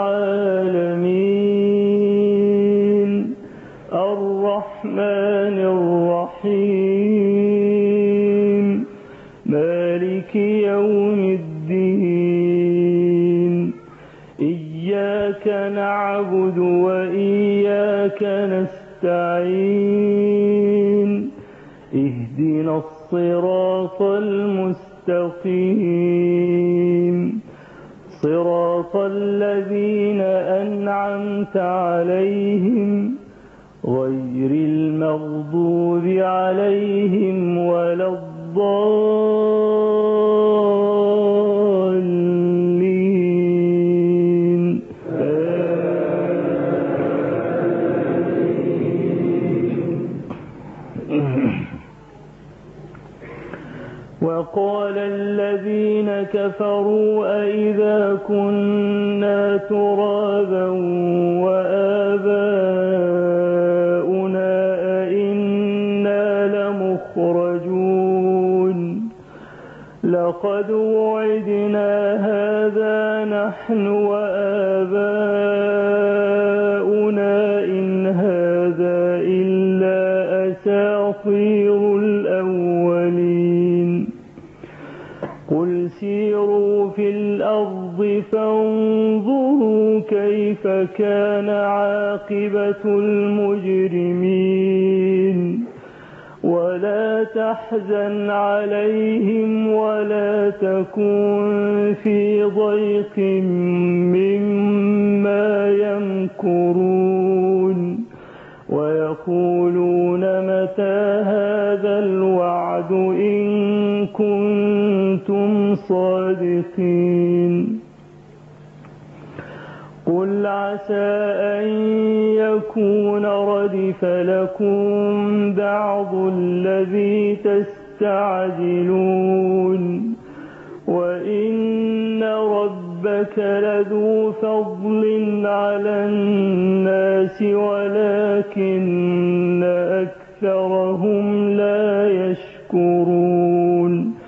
العالمين الرحمن الرحيم مالك يوم الدين إياك نعبد وإياك نستعين اهدنا الصراط المستقيم صراط الذين أنعمت عليهم غير المغضوب عليهم ولا الضالين. وقال الذين كفروا أئذا كنا ترابا وآباؤنا أئنا لمخرجون لقد وعدنا هذا نحن وآباؤنا إن هذا إلا أساطير الأولين. قل سيروا في الأرض فانظروا كيف كان عاقبة المجرمين ولا تحزن عليهم ولا تكن في ضيق مما يمكرون ويقولون متى هذا الوعد إن كنتم صادقين. قل عسى أن يكون ردف لكم بعض الذي تستعجلون وإن ربك لذو فضل على الناس ولكن أكثرهم لا يشكرون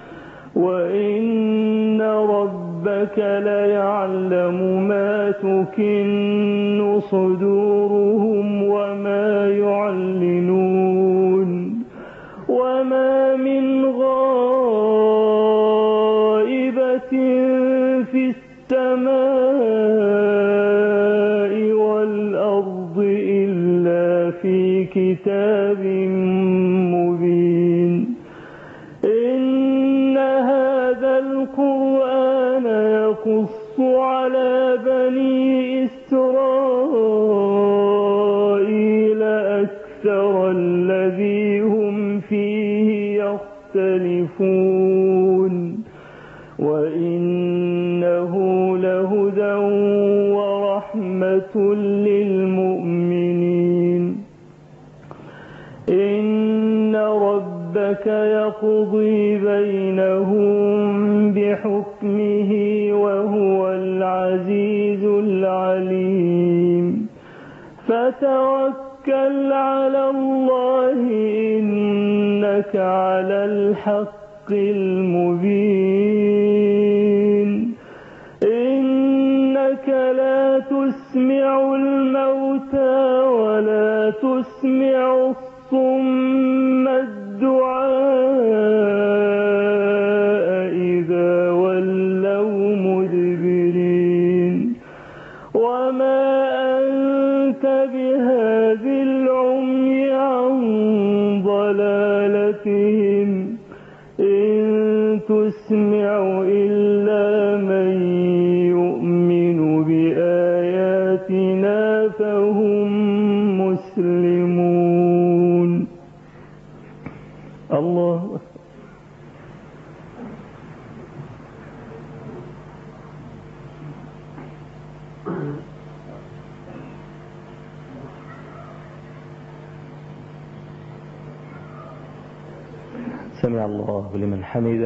وإن ربك ليعلم ما تكن صدورهم وما يعلنون وما من غائبة في السماء والأرض إلا في كتاب مبين. إن هذا القرآن يقص على بني إسرائيل أكثر الذي هم فيه يختلفون وإنه لهدى ورحمة للمؤمنين. إن ربك يقضي بينهم بحكمه وهو العزيز العليم. فتوكل على الله إنك على الحق المبين. إنك لا تسمع الموتى ولا تسمع الصم الدعاء إذا ولوا مدبرين وما أنت بهاد العمي عن ضلالتهم إن تسمع إلا من يؤمن بآياتنا فهم مسلمون. الله سمع الله لمن حمده.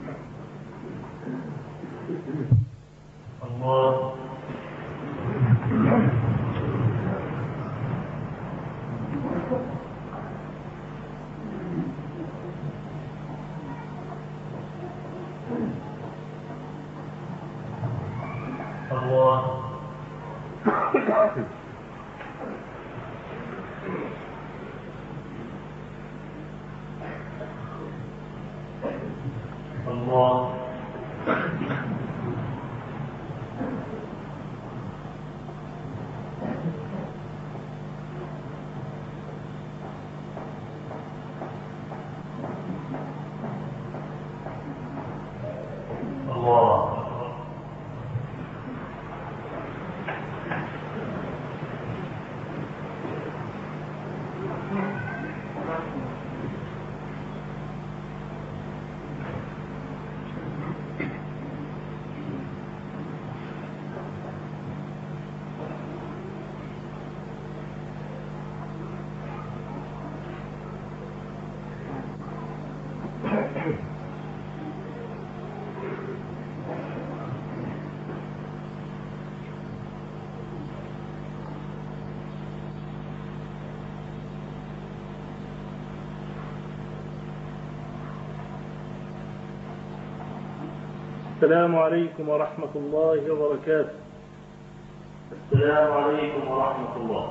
الله السلام عليكم ورحمة الله وبركاته. السلام عليكم ورحمة الله.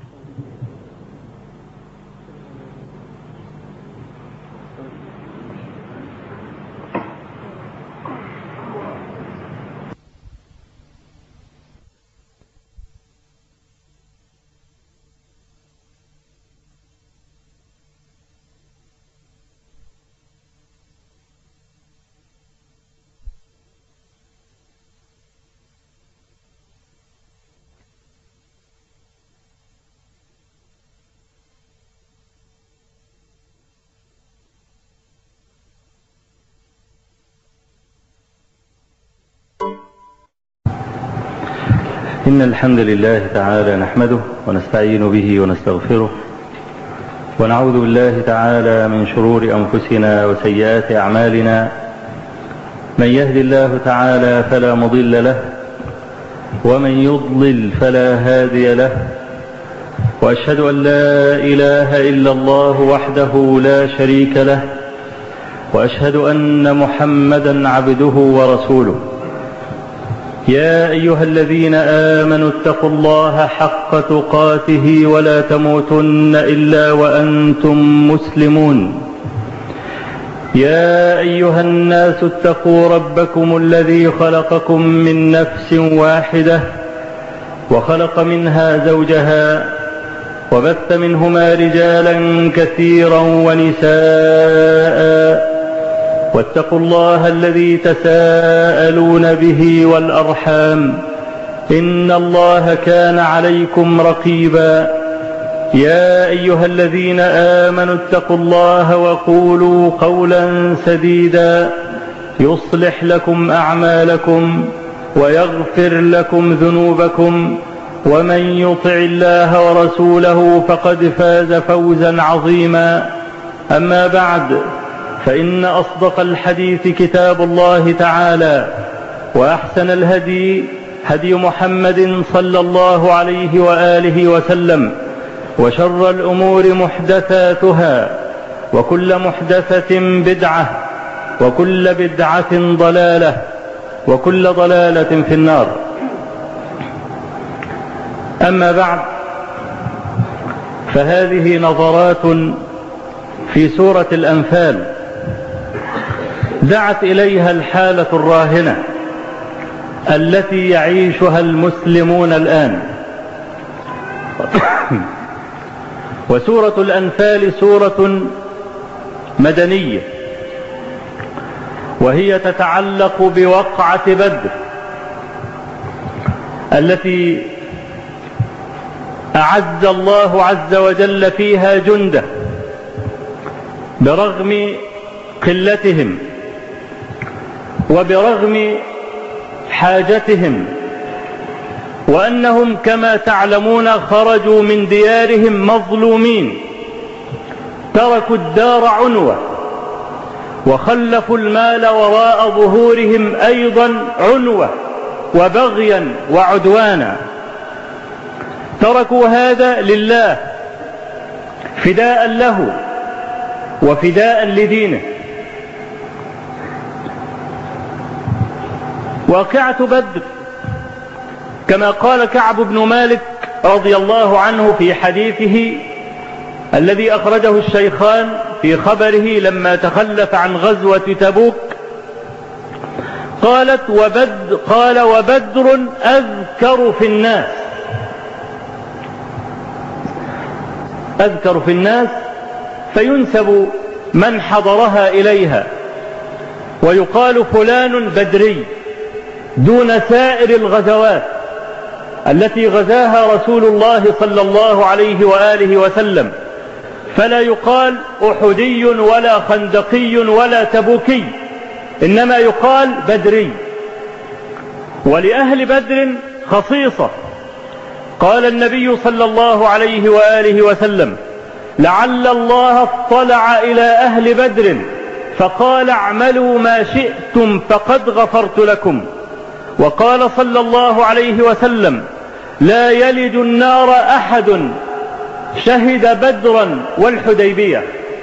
إن الحمد لله تعالى نحمده ونستعين به ونستغفره ونعوذ بالله تعالى من شرور أنفسنا وسيئات أعمالنا. من يهد الله تعالى فلا مضل له ومن يضلل فلا هادي له، وأشهد أن لا إله إلا الله وحده لا شريك له، وأشهد أن محمدا عبده ورسوله. يا أيها الذين آمنوا اتقوا الله حق تقاته ولا تموتن إلا وأنتم مسلمون. يا أيها الناس اتقوا ربكم الذي خلقكم من نفس واحدة وخلق منها زوجها وبث منهما رجالا كثيرا ونساء، واتقوا الله الذي تساءلون به والأرحام إن الله كان عليكم رقيبا. يا أيها الذين آمنوا اتقوا الله وقولوا قولا سديدا يصلح لكم أعمالكم ويغفر لكم ذنوبكم، ومن يطع الله ورسوله فقد فاز فوزا عظيما. أما بعد، فإن أصدق الحديث كتاب الله تعالى، وأحسن الهدي هدي محمد صلى الله عليه وآله وسلم، وشر الأمور محدثاتها، وكل محدثة بدعة، وكل بدعة ضلالة، وكل ضلالة في النار. أما بعد، فهذه نظرات في سورة الأنفال دعت إليها الحالة الراهنة التي يعيشها المسلمون الآن. وسورة الأنفال سورة مدنية، وهي تتعلق بوقعة بدر التي أعز الله عز وجل فيها جنده برغم قلتهم وبرغم حاجتهم، وأنهم كما تعلمون خرجوا من ديارهم مظلومين، تركوا الدار عنوة، وخلفوا المال وراء ظهورهم أيضا عنوة وبغيا وعدوانا. تركوا هذا لله فداء له وفداء لدينه. واقعة بدر كما قال كعب بن مالك رضي الله عنه في حديثه الذي أخرجه الشيخان في خبره لما تخلف عن غزوة تبوك، قالت وبد قال وبدر أذكر في الناس. أذكر في الناس فينسب من حضرها إليها، ويقال فلان بدري دون سائر الغزوات التي غزاها رسول الله صلى الله عليه وآله وسلم، فلا يقال أحدي ولا خندقي ولا تبوكي، إنما يقال بدري. ولأهل بدر خصيصة، قال النبي صلى الله عليه وآله وسلم لعل الله اطلع إلى أهل بدر فقال اعملوا ما شئتم فقد غفرت لكم. وقال صلى الله عليه وسلم لا يلج النار أحد شهد بدرا والحديبية.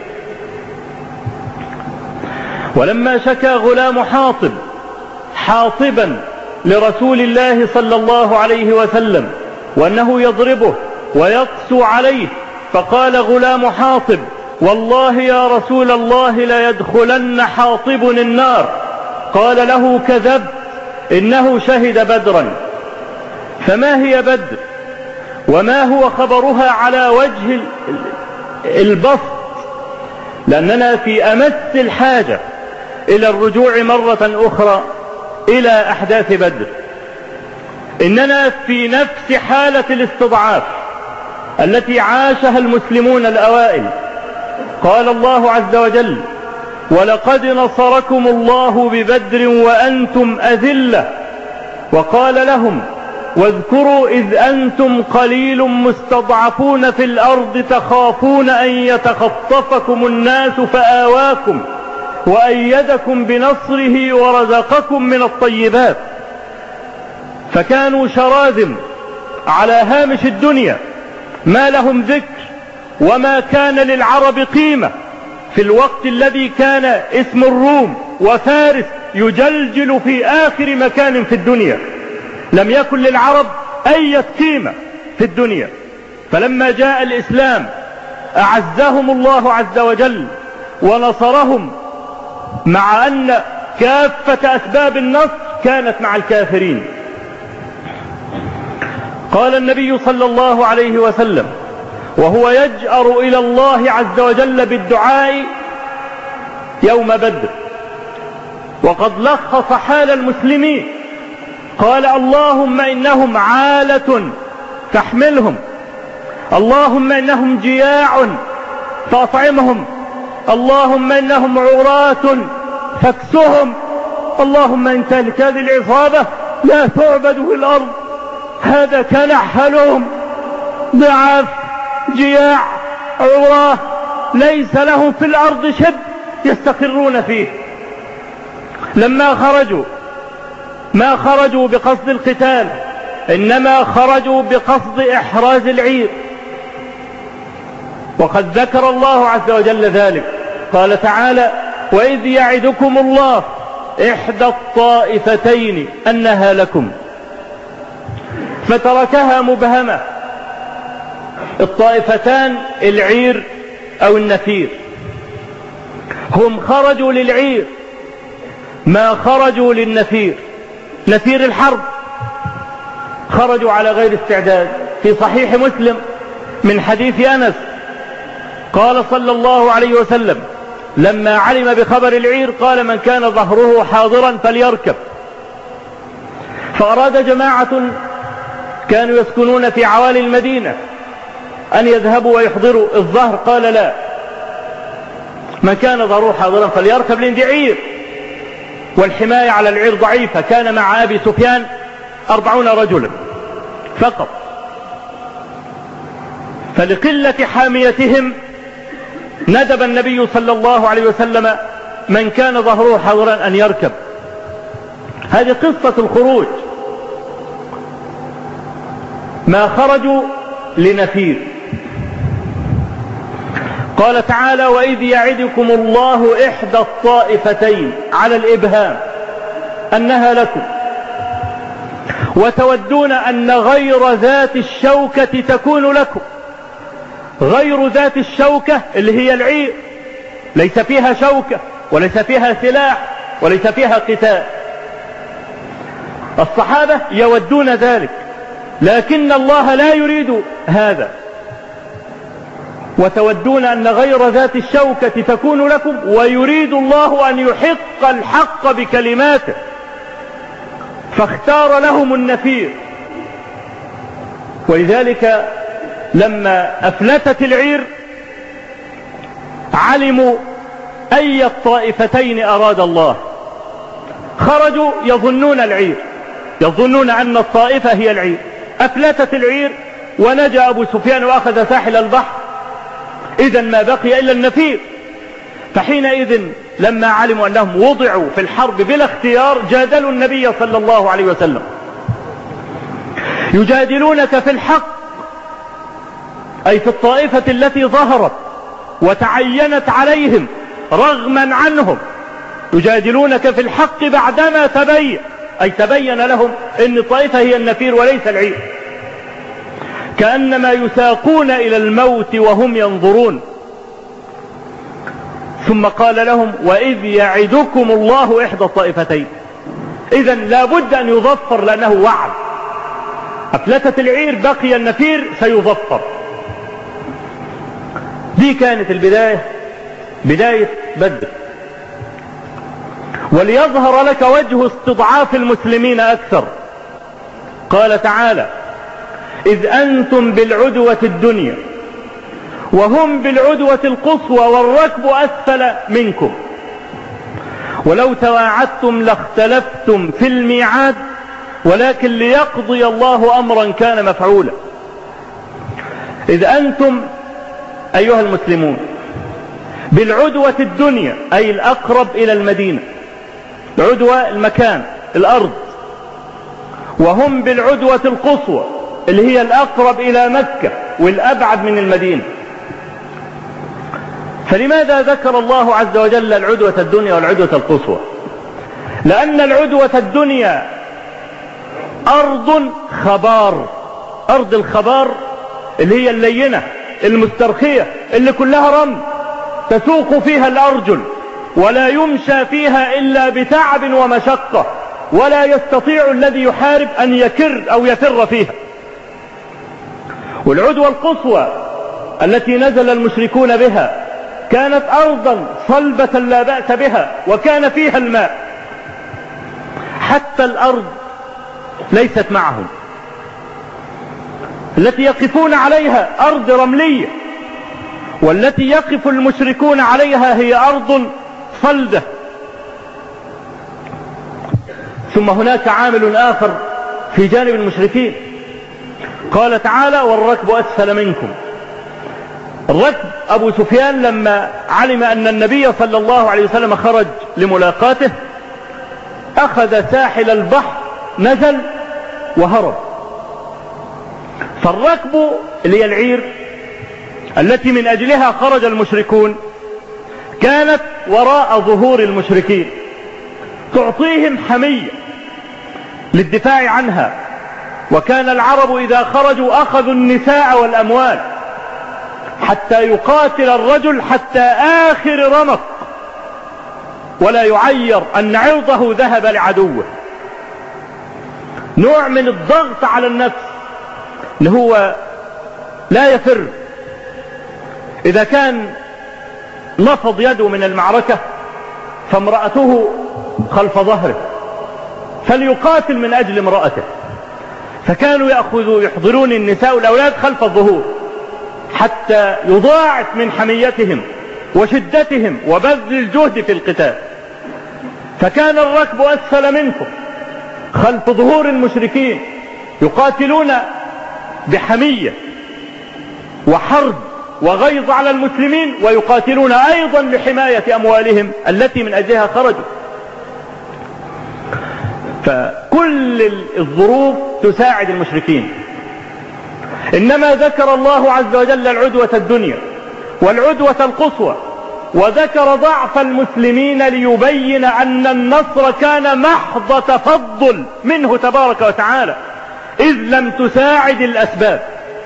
ولما شكى غلام حاطب حاطبا لرسول الله صلى الله عليه وسلم وأنه يضربه ويقسو عليه، فقال غلام حاطب والله يا رسول الله لا يدخلن حاطب النار. قال له كذبت إنه شهد بدرا. فما هي بدر وما هو خبرها على وجه البسط؟ لأننا في أمس الحاجة إلى الرجوع مرة أخرى إلى أحداث بدر. إننا في نفس حالة الاستضعاف التي عاشها المسلمون الأوائل. قال الله عز وجل ولقد نصركم الله ببدر وأنتم أذلة. وقال لهم واذكروا إذ أنتم قليل مستضعفون في الأرض تخافون أن يتخطفكم الناس فآواكم وأيدكم بنصره ورزقكم من الطيبات. فكانوا شراذم على هامش الدنيا ما لهم ذكر وما كان للعرب قيمة في الوقت الذي كان اسم الروم وفارس يجلجل في آخر مكان في الدنيا. لم يكن للعرب أي قيمة في الدنيا. فلما جاء الإسلام أعزهم الله عز وجل ونصرهم، مع أن كافة أسباب النصر كانت مع الكافرين. قال النبي صلى الله عليه وسلم وهو يجأر إلى الله عز وجل بالدعاء يوم بدر وقد لخص حال المسلمين، قال اللهم إنهم عالة فاحملهم، اللهم إنهم جياع فأطعمهم، اللهم إنهم عراة فاكسهم، اللهم إن تهلك هذه العصابة لا تعبد في الأرض. هذا كان حالهم، ضعاف جياع عراة ليس لهم في الأرض شب يستقرون فيه. لما خرجوا ما خرجوا بقصد القتال، إنما خرجوا بقصد إحراز العير. وقد ذكر الله عز وجل ذلك، قال تعالى وإذ يعدكم الله إحدى الطائفتين أنها لكم، فتركها مبهمة. الطائفتان العير أو النفير، هم خرجوا للعير ما خرجوا للنفير. نفير الحرب خرجوا على غير استعداد. في صحيح مسلم من حديث أنس قال صلى الله عليه وسلم لما علم بخبر العير قال من كان ظهره حاضرا فليركب. فأراد جماعة كانوا يسكنون في عوالي المدينة أن يذهبوا ويحضروا الظهر، قال لا، من كان ظهره حاضرا فليركب، لأن دي عير والحماية على العير ضعيفة. كان مع أبي سفيان أربعون رجلا فقط، فلقلة حاميتهم ندب النبي صلى الله عليه وسلم من كان ظهره حاضرا أن يركب. هذه قصة الخروج. ما خرجوا لنفير. قال تعالى: وإذ يعدكم الله إحدى الطائفتين على الإبهام أنها لكم وتودون أن غير ذات الشوكة تكون لكم. غير ذات الشوكة اللي هي العير، ليس فيها شوكة وليس فيها سلاح وليس فيها قتال. الصحابة يودون ذلك، لكن الله لا يريد هذا. وتودون أن غير ذات الشوكة تكون لكم ويريد الله أن يحق الحق بكلماته، فاختار لهم النفير. ولذلك لما أفلتت العير علموا أي الطائفتين أراد الله، خرجوا يظنون العير، يظنون أن الطائفة هي العير. أفلتت العير ونجا أبو سفيان وأخذ ساحل البحر، إذن ما بقي إلا النفير. فحينئذ لما علموا أنهم وضعوا في الحرب بلا اختيار جادلوا النبي صلى الله عليه وسلم. يجادلونك في الحق، أي في الطائفة التي ظهرت وتعينت عليهم رغما عنهم، يجادلونك في الحق بعدما تبين، أي تبين لهم أن الطائفة هي النفير وليس العير، كأنما يساقون إلى الموت وهم ينظرون. ثم قال لهم: وإذ يعدكم الله إحدى الطائفتين. إذن لا بد أن يظفر لأنه وعد. أفلتت العير بقي النفير سيظفر. دي كانت البداية، بداية بدر. وليظهر لك وجه استضعاف المسلمين أكثر، قال تعالى: إذ أنتم بالعدوة الدنيا وهم بالعدوة القصوى والركب أسفل منكم ولو تواعدتم لاختلفتم في الميعاد ولكن ليقضي الله أمرا كان مفعولا. إذ أنتم أيها المسلمون بالعدوة الدنيا، أي الأقرب إلى المدينة، العدوة المكان الأرض، وهم بالعدوة القصوى اللي هي الأقرب إلى مكة والأبعد من المدينة. فلماذا ذكر الله عز وجل العدوة الدنيا والعدوة القصوى؟ لأن العدوة الدنيا أرض خبار، أرض الخبار اللي هي اللينة المسترخية اللي كلها رمل تسوق فيها الأرجل ولا يمشى فيها إلا بتعب ومشقة، ولا يستطيع الذي يحارب أن يكر أو يفر فيها. والعدوة القصوى التي نزل المشركون بها كانت أرضا صلبة لا بأس بها وكان فيها الماء، حتى الأرض ليست معهم. التي يقفون عليها أرض رملية، والتي يقف المشركون عليها هي أرض صلدة. ثم هناك عامل آخر في جانب المشركين، قال تعالى: والركب أسفل منكم. الركب أبو سفيان لما علم أن النبي صلى الله عليه وسلم خرج لملاقاته أخذ ساحل البحر، نزل وهرب. فالركب اللي هي العير التي من أجلها خرج المشركون كانت وراء ظهور المشركين، تعطيهم حمية للدفاع عنها. وكان العرب إذا خرجوا أخذوا النساء والأموال حتى يقاتل الرجل حتى آخر رمق، ولا يعير أن عرضه ذهب لعدوه. نوع من الضغط على النفس اللي هو لا يفر. إذا كان نفض يده من المعركة فامرأته خلف ظهره فليقاتل من أجل امرأته، فكانوا يأخذوا يحضرون النساء والأولاد خلف الظهور حتى يضاعف من حميتهم وشدتهم وبذل الجهد في القتال. فكان الركب أسفل منكم خلف ظهور المشركين يقاتلون بحمية وحرب وغيظ على المسلمين، ويقاتلون أيضا لحماية أموالهم التي من أجلها خرجوا. فكل الظروف تساعد المشركين. إنما ذكر الله عز وجل العدوة الدنيا والعدوة القصوى، وذكر ضعف المسلمين ليبين أن النصر كان محض تفضل منه تبارك وتعالى، إذ لم تساعد الأسباب.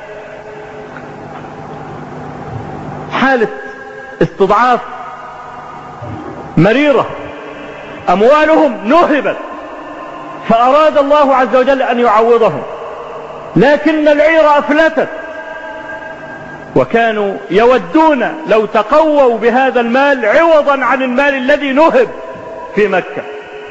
حالة استضعاف مريرة، أموالهم نهبت، فأراد الله عز وجل أن يعوضهم، لكن العير أفلتت، وكانوا يودون لو تقووا بهذا المال عوضا عن المال الذي نهب في مكة.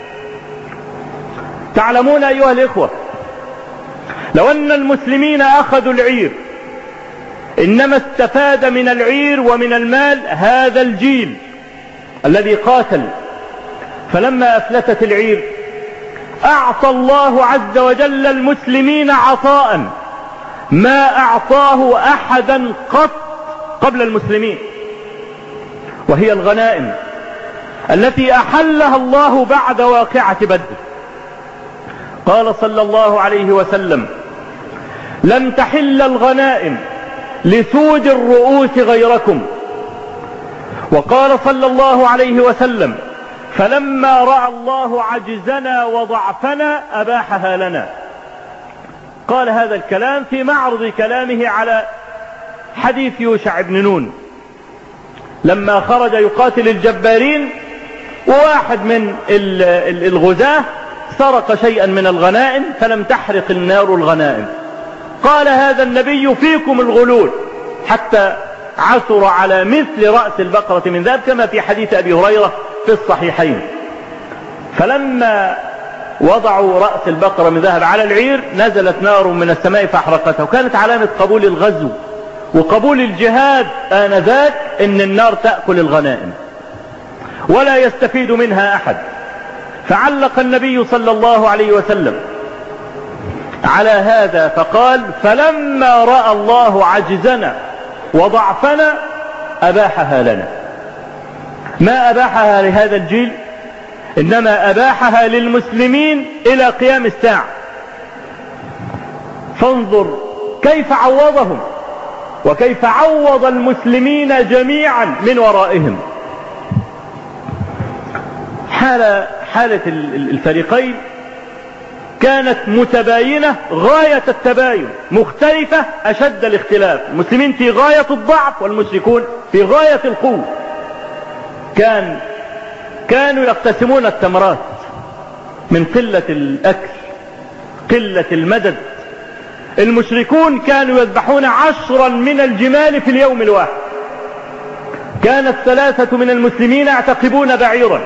تعلمون أيها الإخوة، لو أن المسلمين أخذوا العير إنما استفاد من العير ومن المال هذا الجيل الذي قاتل، فلما أفلتت العير أعطى الله عز وجل المسلمين عطاء ما أعطاه أحدا قط قبل المسلمين، وهي الغنائم التي أحلها الله بعد واقعة بدر. قال صلى الله عليه وسلم: لم تحل الغنائم لسود الرؤوس غيركم. وقال صلى الله عليه وسلم: فلما رأى الله عجزنا وضعفنا أباحها لنا. قال هذا الكلام في معرض كلامه على حديث يوشع بن نون لما خرج يقاتل الجبارين، وواحد من الغزاة سرق شيئا من الغنائم فلم تحرق النار الغنائم. قال هذا النبي فيكم الغلول، حتى عثر على مثل رأس البقرة من ذهب كما في حديث أبي هريرة في الصحيحين. فلما وضعوا رأس البقرة من ذهب على العير نزلت نار من السماء فاحرقتها، وكانت علامة قبول الغزو وقبول الجهاد آنذاك ان النار تأكل الغنائم ولا يستفيد منها أحد. فعلق النبي صلى الله عليه وسلم على هذا فقال: فلما رأى الله عجزنا وضعفنا أباحها لنا. ما أباحها لهذا الجيل، إنما أباحها للمسلمين إلى قيام الساعة. فانظر كيف عوضهم وكيف عوض المسلمين جميعا من ورائهم. حالة, حالة الفريقين كانت متباينة غاية التباين، مختلفة أشد الاختلاف. المسلمين في غاية الضعف والمشركون في غاية القوة. كان كانوا يقتسمون التمرات من قلة الأكل، قلة المدد. المشركون كانوا يذبحون عشرا من الجمال في اليوم الواحد. كان الثلاثة من المسلمين يعتقبون بعيرا،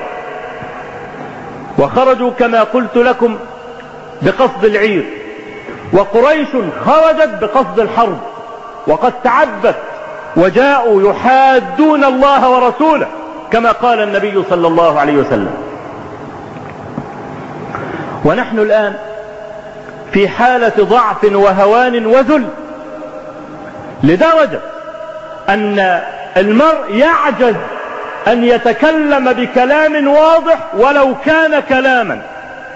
وخرجوا كما قلت لكم بقصد العير، وقريش خرجت بقصد الحرب، وقد تعبت وجاءوا يحادون الله ورسوله كما قال النبي صلى الله عليه وسلم. ونحن الآن في حالة ضعف وهوان وذل، لدرجة أن المرء يعجز أن يتكلم بكلام واضح ولو كان كلاما،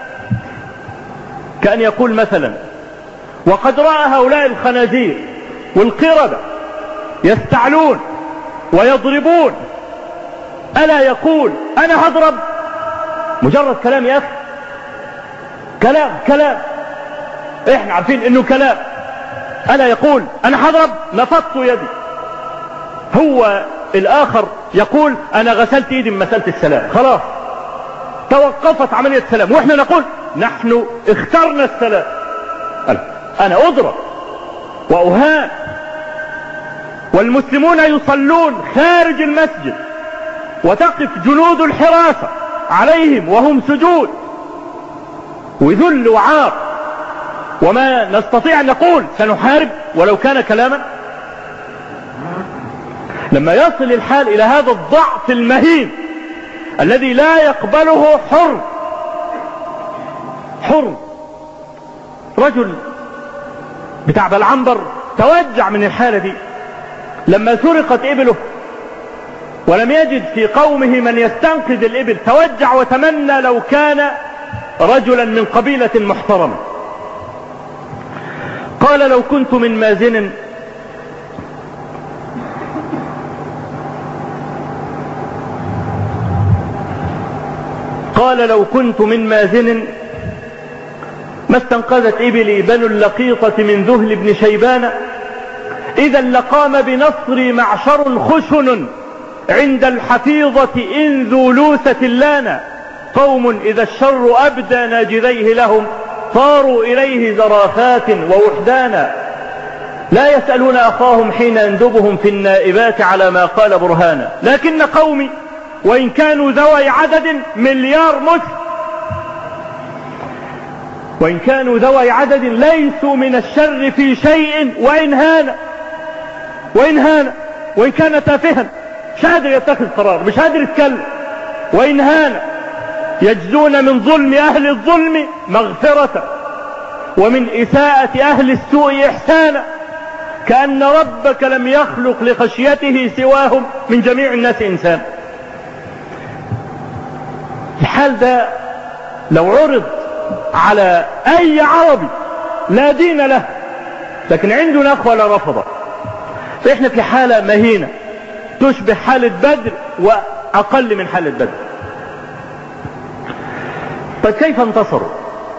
كأن يقول مثلا: وقد رأى هؤلاء الخنازير والقردة يستعلون ويضربون، ألا يقول أنا هضرب؟ مجرد كلام يا أخي، كلام كلام إحنا عارفين إنه كلام. ألا يقول أنا هضرب؟ نفضت يدي. هو الآخر يقول أنا غسلت إيدي من مسألة السلام، خلاص توقفت عملية السلام، وإحنا نقول نحن اخترنا السلام. أنا أضرب وأهان، والمسلمون يصلون خارج المسجد وتقف جنود الحراسة عليهم وهم سجود، وذل وعار، وما نستطيع أن نقول سنحارب ولو كان كلاما. لما يصل الحال إلى هذا الضعف المهين الذي لا يقبله حر حر رجل بتاع بالعنبر توجع من الحالة دي لما سرقت إبله ولم يجد في قومه من يستنقذ الإبل، توجع وتمنى لو كان رجلا من قبيلة محترمة. قال لو كنت من مازن قال لو كنت من مازن ما استنقذت إبلي بنو اللقيطة من ذهل بن شيبان، إذا لقام بنصري معشر خشن عند الحفيظة إن ذو لوثة لانا، قوم إذا الشر أبدى ناجذيه لهم صاروا إليه زرافات ووحدانا، لا يسألون أخاهم حين يندبهم في النائبات على ما قال برهانا، لكن قومي وإن كانوا ذوي عدد مليار مسلم، وإن كانوا ذوي عدد ليسوا من الشر في شيء، وإن هان وإن هان وإن كان تافها مش قادر يتخذ قرار، مش قادر يتكلم، وإن هان يجزون من ظلم أهل الظلم مغفرة ومن إساءة أهل السوء إحسانا، كأن ربك لم يخلق لخشيته سواهم من جميع الناس إنسان. الحال ده لو عرض على أي عربي لا دين له، لكن عندنا أخوة لا رفضه، فإحنا في حالة مهينة تشبه حالة بدر وأقل من حالة بدر. طيب كيف انتصروا؟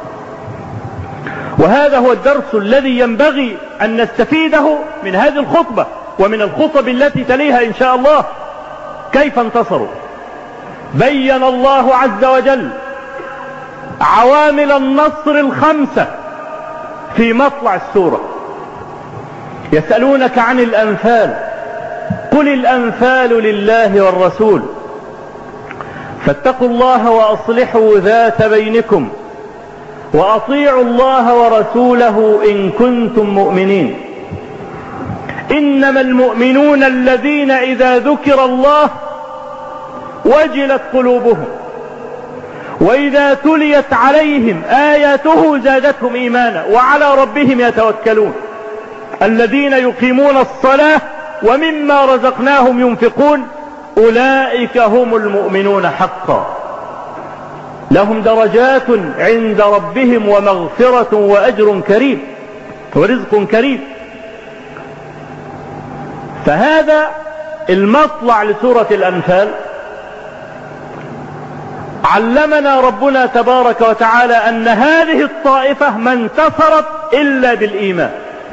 وهذا هو الدرس الذي ينبغي أن نستفيده من هذه الخطبة ومن الخطب التي تليها إن شاء الله. كيف انتصروا؟ بين الله عز وجل عوامل النصر الخمسة في مطلع السورة. يسألونك عن الأنفال، قل الأنفال لله والرسول، فاتقوا الله وأصلحوا ذات بينكم وأطيعوا الله ورسوله إن كنتم مؤمنين، إنما المؤمنون الذين إذا ذكر الله وجلت قلوبهم وإذا تليت عليهم آياته زادتهم إيمانا وعلى ربهم يتوكلون، الذين يقيمون الصلاة ومما رزقناهم ينفقون أولئك هم المؤمنون حقا، لهم درجات عند ربهم ومغفرة وأجر كريم ورزق كريم. فهذا المطلع لسورة الأنفال علمنا ربنا تبارك وتعالى أن هذه الطائفة ما انتصرت إلا بالإيمان،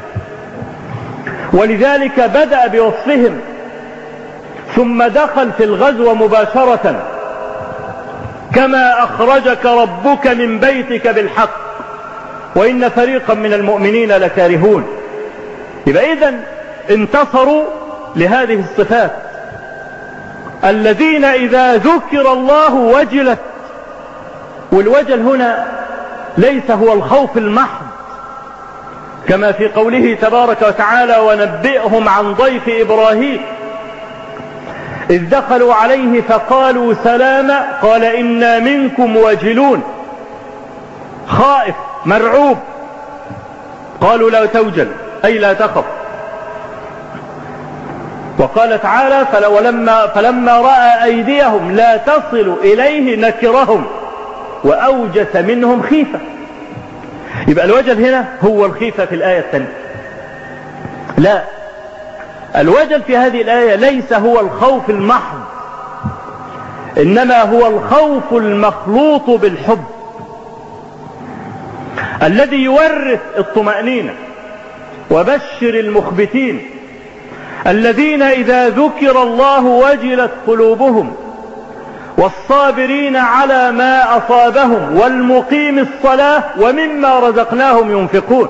ولذلك بدأ بوصفهم ثم دخل في الغزو مباشرة، كما أخرجك ربك من بيتك بالحق وإن فريقا من المؤمنين لكارهون. يبقى إذن انتصروا لهذه الصفات، الذين إذا ذكر الله وجلت، والوجل هنا ليس هو الخوف المحض كما في قوله تبارك وتعالى ونبئهم عن ضيف إبراهيم إذ دخلوا عليه فقالوا سلاما قال إنا منكم وجلون، خائف مرعوب، قالوا لا توجل أي لا تخف. وقال تعالى فلما, فلما رأى أيديهم لا تصل إليه نكرهم وأوجس منهم خيفة. يبقى الوجل هنا هو الخيفة في الآية الثانية، لا، الوجل في هذه الآية ليس هو الخوف المحض، إنما هو الخوف المخلوط بالحب الذي يورث الطمأنينة. وبشر المخبتين الذين إذا ذكر الله وجلت قلوبهم والصابرين على ما أصابهم والمقيم الصلاة ومما رزقناهم ينفقون.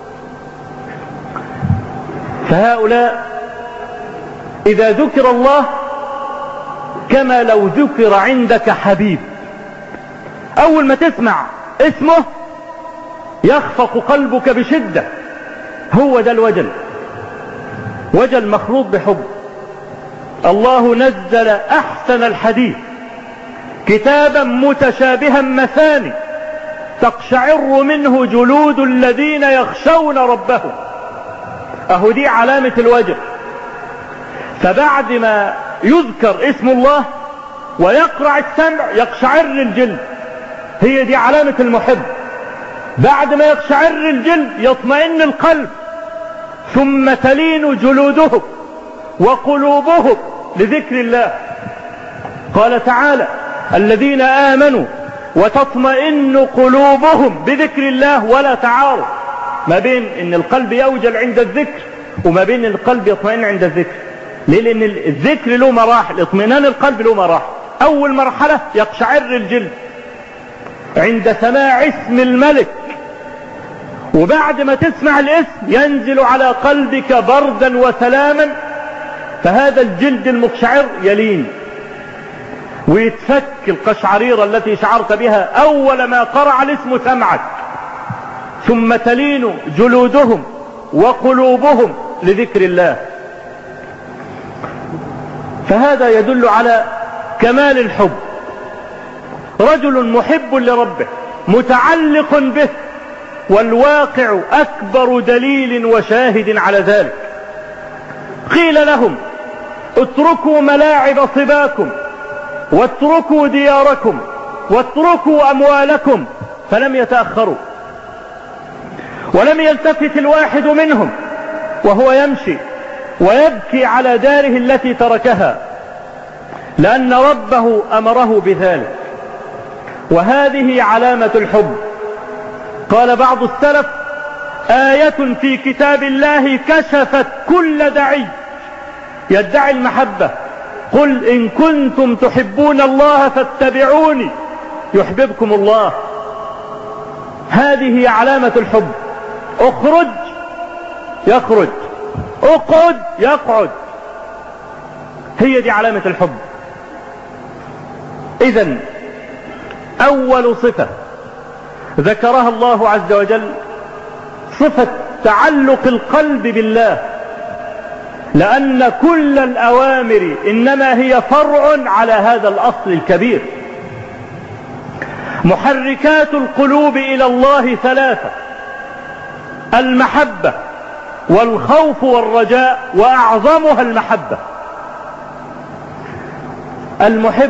فهؤلاء إذا ذكر الله كما لو ذكر عندك حبيب، أول ما تسمع اسمه يخفق قلبك بشدة، هو ده الوجل، وجل مخلوط بحب. الله نزل أحسن الحديث كتابا متشابها مثاني تقشعر منه جلود الذين يخشون ربهم، أهو دي علامة الوجل. فبعد ما يذكر اسم الله ويقرع السمع يقشعر الجلد، هي دي علامة المحب. بعد ما يقشعر الجلد يطمئن القلب، ثم تلين جلودهم وقلوبهم لذكر الله. قال تعالى: الذين آمنوا وتطمئن قلوبهم بذكر الله. ولا تعارض ما بين ان القلب يوجل عند الذكر وما بين القلب يطمئن عند الذكر. ليه؟ لان الذكر له مراحل، اطمئنان القلب له مراحل. اول مرحلة يقشعر الجلد عند سماع اسم الملك، وبعد ما تسمع الاسم ينزل على قلبك بردا وسلاما، فهذا الجلد المقشعر يلين ويتفك القشعريرة التي شعرت بها أول ما قرع الاسم سمعك، ثم تلين جلودهم وقلوبهم لذكر الله. فهذا يدل على كمال الحب. رجل محب لربه متعلق به، والواقع أكبر دليل وشاهد على ذلك. قيل لهم: اتركوا ملاعب صباكم، واتركوا دياركم، واتركوا أموالكم، فلم يتأخروا. ولم يلتفت الواحد منهم وهو يمشي ويبكي على داره التي تركها، لأن ربه أمره بذلك. وهذه علامة الحب. قال بعض السلف: آية في كتاب الله كشفت كل داعي يدعي المحبة، قل إن كنتم تحبون الله فاتبعوني يحببكم الله. هذه علامة الحب. اخرج يخرج، اقعد يقعد، هي دي علامة الحب. إذن أول صفة ذكرها الله عز وجل صفة تعلق القلب بالله، لأن كل الأوامر إنما هي فرع على هذا الأصل الكبير. محركات القلوب إلى الله ثلاثة: المحبة والخوف والرجاء، وأعظمها المحبة. المحب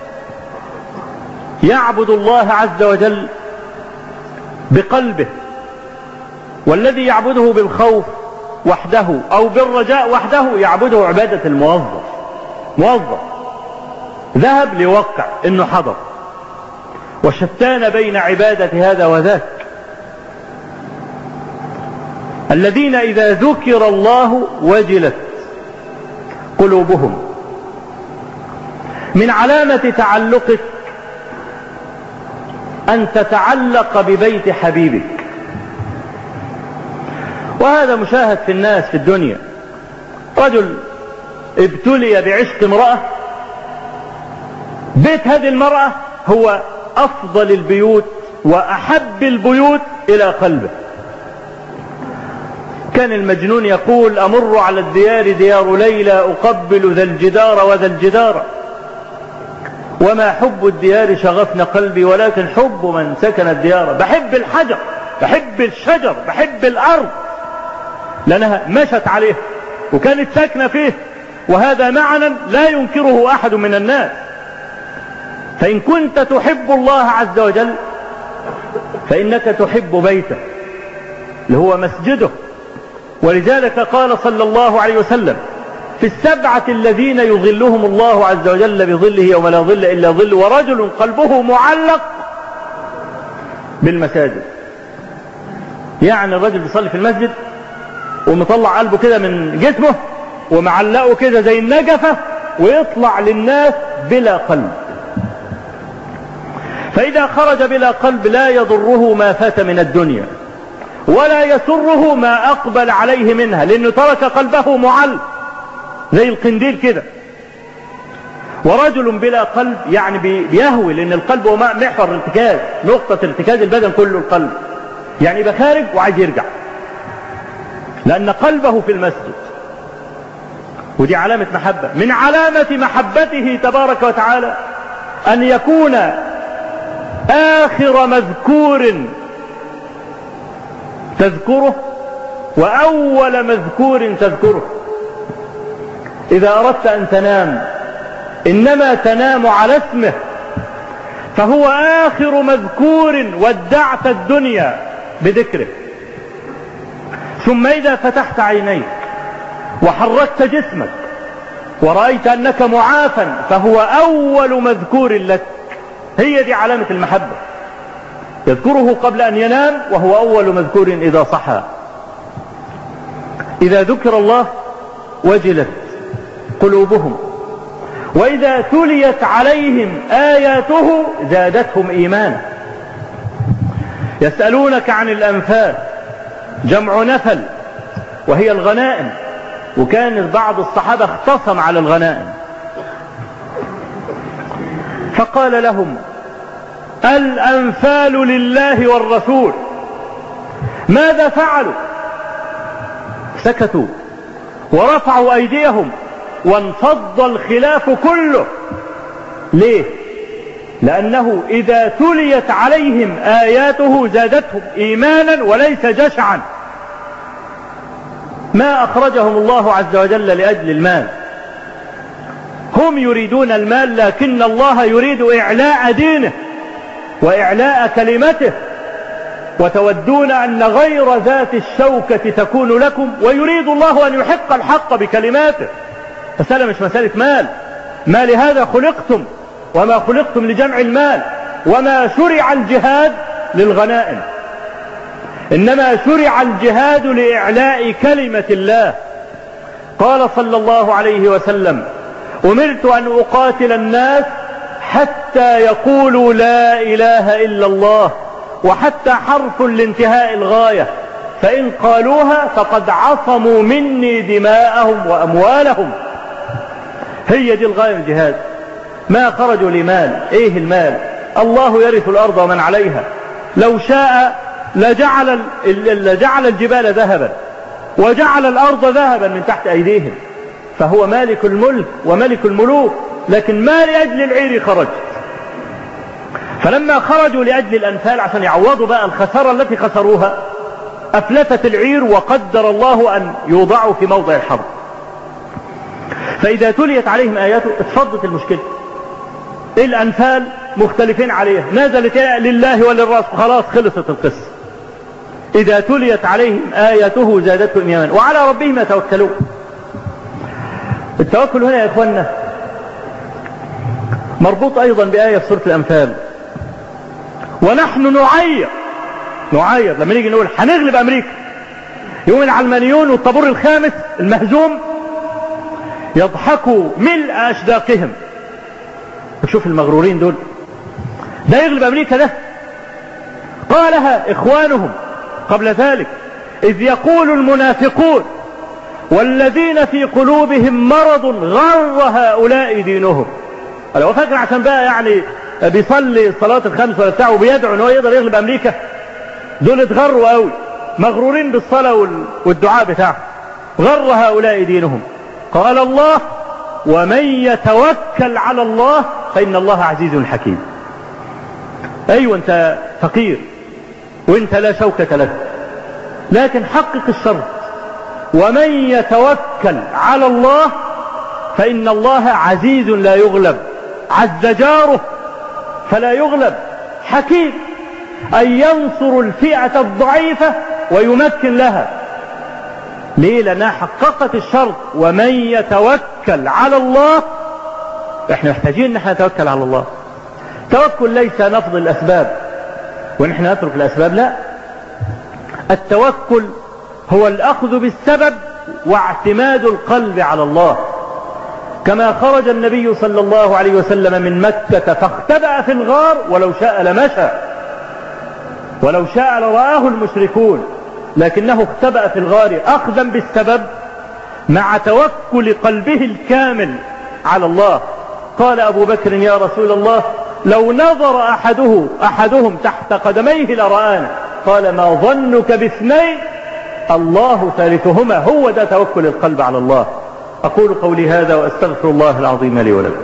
يعبد الله عز وجل بقلبه، والذي يعبده بالخوف وحده أو بالرجاء وحده يعبده عبادة الموظف. موظف ذهب ليوقع إنه حضر، وشتان بين عبادة هذا وذاك. الذين إذا ذكر الله وجلت قلوبهم. من علامة تعلقك أن تتعلق ببيت حبيبك، وهذا مشاهد في الناس في الدنيا. رجل ابتلي بعشق امرأة، بيت هذه المرأة هو أفضل البيوت وأحب البيوت إلى قلبه. كان المجنون يقول: أمر على الديار ديار ليلى، أقبل ذا الجدار وذا الجدار، وما حب الديار شغفنا قلبي، ولكن حب من سكن الديار. بحب الحجر، بحب الشجر، بحب الأرض، لأنها مشت عليه وكانت ساكنة فيه، وهذا معنى لا ينكره أحد من الناس. فإن كنت تحب الله عز وجل فإنك تحب بيته اللي هو مسجده. ولذلك قال صلى الله عليه وسلم: في السبعة الذين يظلهم الله عز وجل بظله يوم لا ظل إلا ظل، ورجل قلبه معلق بالمساجد. يعني الرجل بيصلي في المسجد ومطلع قلبه كده من جسمه ومعلقه كده زي النجفة، ويطلع للناس بلا قلب. فإذا خرج بلا قلب لا يضره ما فات من الدنيا، ولا يسره ما أقبل عليه منها، لأنه ترك قلبه معلق زي القنديل كده. ورجل بلا قلب يعني بيهوي، لأن القلب هو محور ارتكاز، نقطة ارتكاز البدن كله القلب، يعني يبقى خارج وعايز يرجع لأن قلبه في المسجد. ودي علامة محبة. من علامة محبته تبارك وتعالى أن يكون آخر مذكور تذكره وأول مذكور تذكره. إذا أردت أن تنام إنما تنام على اسمه، فهو آخر مذكور ودعت الدنيا بذكره. ثم إذا فتحت عينيك وحركت جسمك ورأيت أنك معافى فهو أول مذكور لك. هي دي علامة المحبة، يذكره قبل أن ينام وهو أول مذكور إذا صحى. إذا ذكر الله وجلت قلوبهم، وإذا تليت عليهم آياته زادتهم إيمانا. يسألونك عن الأنفال، جمع نفل وهي الغنائم، وكان بعض الصحابة اختصم على الغنائم، فقال لهم الأنفال لله والرسول. ماذا فعلوا؟ سكتوا ورفعوا أيديهم وانفض الخلاف كله. ليه؟ لأنه إذا تليت عليهم آياته زادتهم إيمانا وليس جشعا. ما أخرجهم الله عز وجل لأجل المال، هم يريدون المال، لكن الله يريد إعلاء دينه وإعلاء كلمته، وتودون أن غير ذات الشوكة تكون لكم، ويريد الله أن يحق الحق بكلماته. مسألة مش مسألة مال، ما لهذا خلقتم وما خلقتم لجمع المال، وما شرع الجهاد للغنائم، إنما شرع الجهاد لإعلاء كلمة الله. قال صلى الله عليه وسلم أمرت أن أقاتل الناس حتى يقولوا لا إله إلا الله، وحتى حرف لانتهاء الغاية، فإن قالوها فقد عصموا مني دماءهم وأموالهم. هي دي الغاية من الجهاد. ما خرجوا لمال. ايه المال؟ الله يرث الأرض ومن عليها، لو شاء لجعل, لجعل الجبال ذهبا وجعل الأرض ذهبا من تحت أيديهم، فهو مالك الملك وملك الملوك، لكن ما لأجل العير خرج. فلما خرجوا لأجل الأنفال عشان يعوضوا بقى الخسارة التي خسروها، أفلتت العير وقدر الله أن يوضعوا في موضع الحرب. فإذا تليت عليهم آياته اتفضت المشكلة. الأنفال مختلفين عليها، نزلت لله وللرسول، خلاص خلصت القصة. إذا تليت عليهم آياته زادتهم إيمانا وعلى ربهم يتوكلون. التوكل هنا يا إخواننا مربوط أيضا بآية في سورة الأنفال. ونحن نعير نعير لما نيجي نقول هنغلب أمريكا، يوم العلمانيون والطابور الخامس المهزوم يضحكوا ملء أشداقهم. شوف المغرورين دول، ده يغلب أمريكا ده. قالها إخوانهم قبل ذلك إذ يقول المنافقون والذين في قلوبهم مرض غر هؤلاء دينهم. لو فاكر عشان بقى يعني بيصلي الصلاة الخمس ولا بتاعه وبيدعو ان هو يقدر يغلب أمريكا، دول اتغروا قوي، مغرورين بالصلاة والدعاء بتاعه. غر هؤلاء دينهم. قال الله ومن يتوكل على الله فإن الله عزيز حكيم. أيوة أنت فقير وأنت لا شوكة لك، لكن حقق الشرط ومن يتوكل على الله فإن الله عزيز لا يغلب، عز جاره فلا يغلب، حكيم أن ينصر الفئة الضعيفة ويمكن لها. ليه؟ لأنها حققت الشرط ومن يتوكل على الله. احنا محتاجين ان احنا نتوكل على الله. التوكل ليس نفض الأسباب ونحن نترك الأسباب، لا، التوكل هو الأخذ بالسبب واعتماد القلب على الله. كما خرج النبي صلى الله عليه وسلم من مكة فاختبأ في الغار ولو شاء لمشى، ولو شاء لرآه المشركون، لكنه اختبأ في الغار أخذا بالسبب مع توكل قلبه الكامل على الله. قال أبو بكر يا رسول الله لو نظر أحده أحدهم تحت قدميه لرآنا. قال ما ظنك باثنين الله ثالثهما. هو ده توكل القلب على الله. أقول قولي هذا وأستغفر الله العظيم لي ولكم.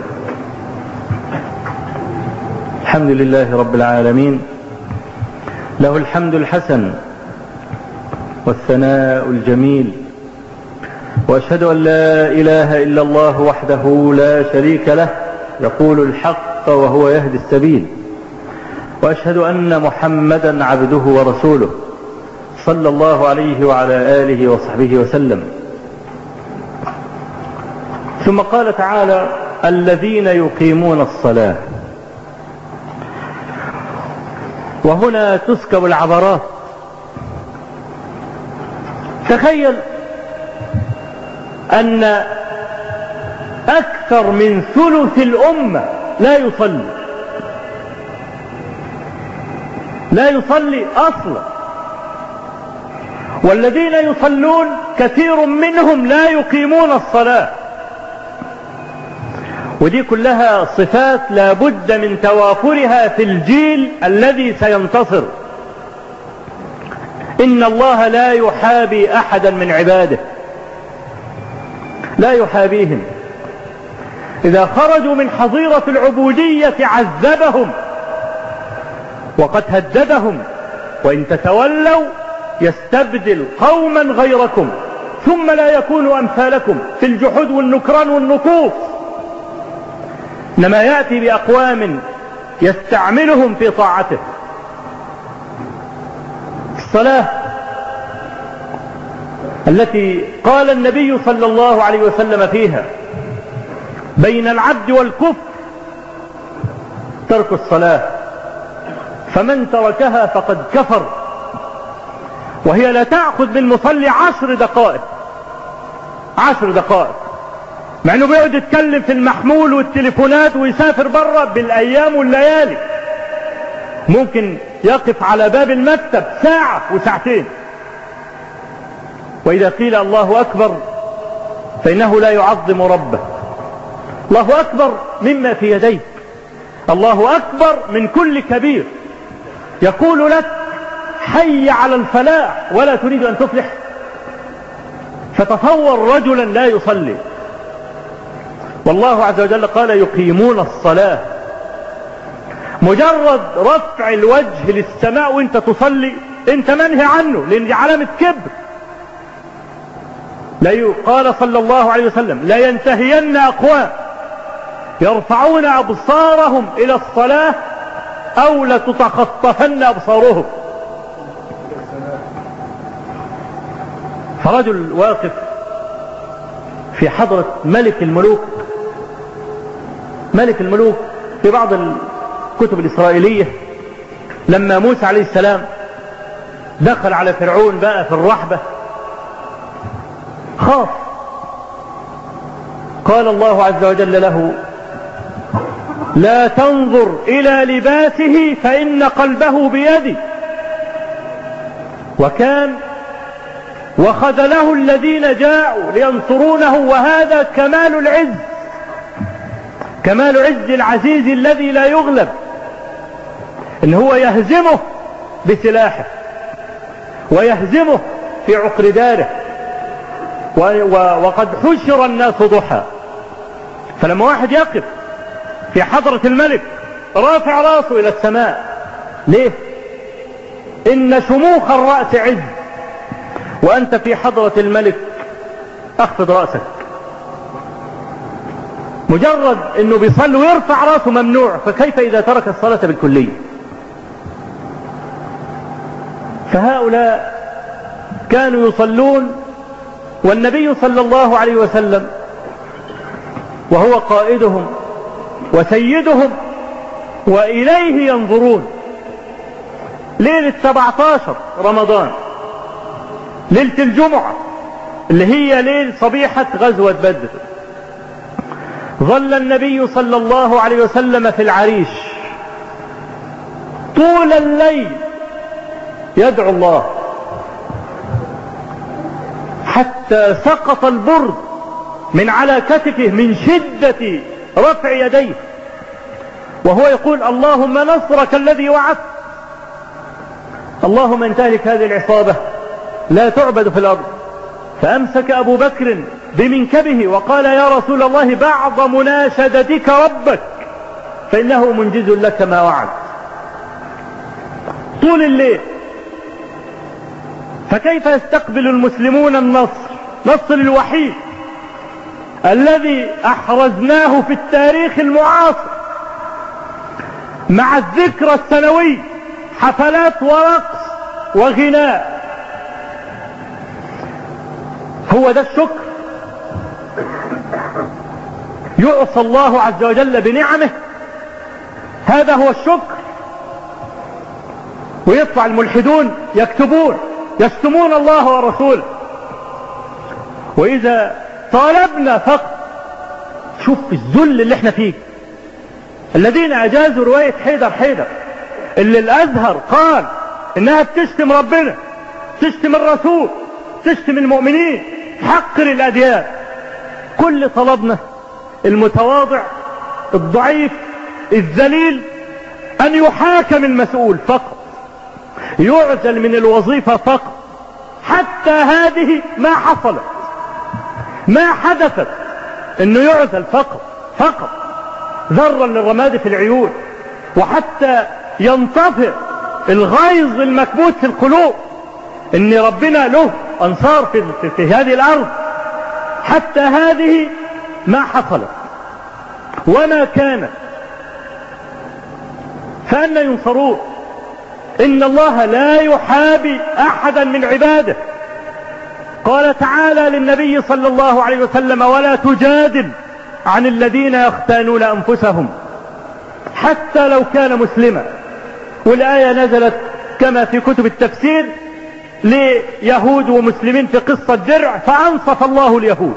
الحمد لله رب العالمين، له الحمد الحسن والثناء الجميل، وأشهد أن لا إله إلا الله وحده لا شريك له يقول الحق وهو يهدي السبيل، وأشهد أن محمدا عبده ورسوله صلى الله عليه وعلى آله وصحبه وسلم. ثم قال تعالى: الذين يقيمون الصلاة. وهنا تسكب العبرات. تخيل أن أكثر من ثلث الأمة لا يصلي لا يصلي أصلا، والذين يصلون كثير منهم لا يقيمون الصلاة. ودي كلها صفات لا بد من توافرها في الجيل الذي سينتصر. إن الله لا يحابي أحدا من عباده، لا يحابيهم. إذا خرجوا من حظيرة العبودية عذبهم وقد هددهم: وإن تتولوا يستبدل قوما غيركم ثم لا يكونوا أمثالكم في الجحود والنكران والنكوص. إنما يأتي بأقوام يستعملهم في طاعته. الصلاة التي قال النبي صلى الله عليه وسلم فيها: بين العبد والكفر ترك الصلاة، فمن تركها فقد كفر. وهي لا تأخذ بالمصلي عشر دقائق عشر دقائق مع انه بيقعد يتكلم في المحمول والتليفونات ويسافر بره بالايام والليالي. ممكن يقف على باب المكتب ساعة وساعتين، واذا قيل الله اكبر فانه لا يعظم ربه. الله اكبر مما في يديك، الله اكبر من كل كبير. يقول لك: حي على الفلاح، ولا تريد ان تفلح. فتصور رجلا لا يصلي، والله عز وجل قال: يقيمون الصلاة. مجرد رفع الوجه للسماء وانت تصلي انت منهي عنه، لان دي علامة كبر. لا قال صلى الله عليه وسلم: لا ينتهين أقوام يرفعون أبصارهم إلى الصلاة أو لتتخطفن أبصارهم. فرجل واقف في حضرة ملك الملوك ملك الملوك في بعض الكتب الإسرائيلية لما موسى عليه السلام دخل على فرعون بقى في الرحبة خاف. قال الله عز وجل له: لا تنظر إلى لباسه فإن قلبه بيدي. وكان وخذله الذين جاءوا لينصرونه، وهذا كمال العز، كمال عز العزيز الذي لا يغلب، إن هو يهزمه بسلاحه ويهزمه في عقر داره. وقد حشر الناس ضحى. فلما واحد يقف في حضرة الملك رافع راسه إلى السماء، ليه؟ إن شموخ الرأس عز، وأنت في حضرة الملك أخفض رأسك. مجرد أنه بيصلي ويرفع راسه ممنوع، فكيف إذا ترك الصلاة بالكلية؟ فهؤلاء كانوا يصلون، والنبي صلى الله عليه وسلم وهو قائدهم وسيدهم وإليه ينظرون. ليلة سبعة عشر رمضان، ليلة الجمعة اللي هي ليلة صبيحة غزوة بدر، ظل النبي صلى الله عليه وسلم في العريش طول الليل يدعو الله، حتى سقط البرد من على كتفه من شدة رفع يديه، وهو يقول: اللهم نصرك الذي وعدت، اللهم ان تهلك هذه العصابة لا تعبد في الأرض. فأمسك أبو بكر بمنكبه وقال: يا رسول الله، بعض مناشدتك ربك فإنه منجز لك ما وعد. طول الليل. فكيف يستقبل المسلمون النصر، نصر الوحيد الذي أحرزناه في التاريخ المعاصر مع الذكرى السنوي، حفلات ورقص وغناء هو ده الشكر؟ يعصى الله عز وجل بنعمه، هذا هو الشكر؟ ويطلع الملحدون يكتبون يشتمون الله ورسوله. وإذا طالبنا فقط، شوف الذل اللي احنا فيه، الذين أجازوا رواية حيدر حيدر اللي الأزهر قال إنها بتشتم ربنا، تشتم الرسول، تشتم المؤمنين، تحقر الأديان. كل طلبنا المتواضع الضعيف الذليل أن يحاكم المسؤول فقط، يعزل من الوظيفة فقط. حتى هذه ما حصلت، ما حدثت، انه يعزل فقط فقط ذرا للرماد في العيون، وحتى ينطفئ الغيظ المكبوت في القلوب ان ربنا له انصار في, في, في هذه الارض. حتى هذه ما حصلت وما كانت، فأنا ينصرون؟ إن الله لا يحابي أحدا من عباده. قال تعالى للنبي صلى الله عليه وسلم: ولا تجادل عن الذين يختانون أنفسهم حتى لو كان مسلما. والآية نزلت كما في كتب التفسير ليهود ومسلمين في قصة درع، فأنصف الله اليهود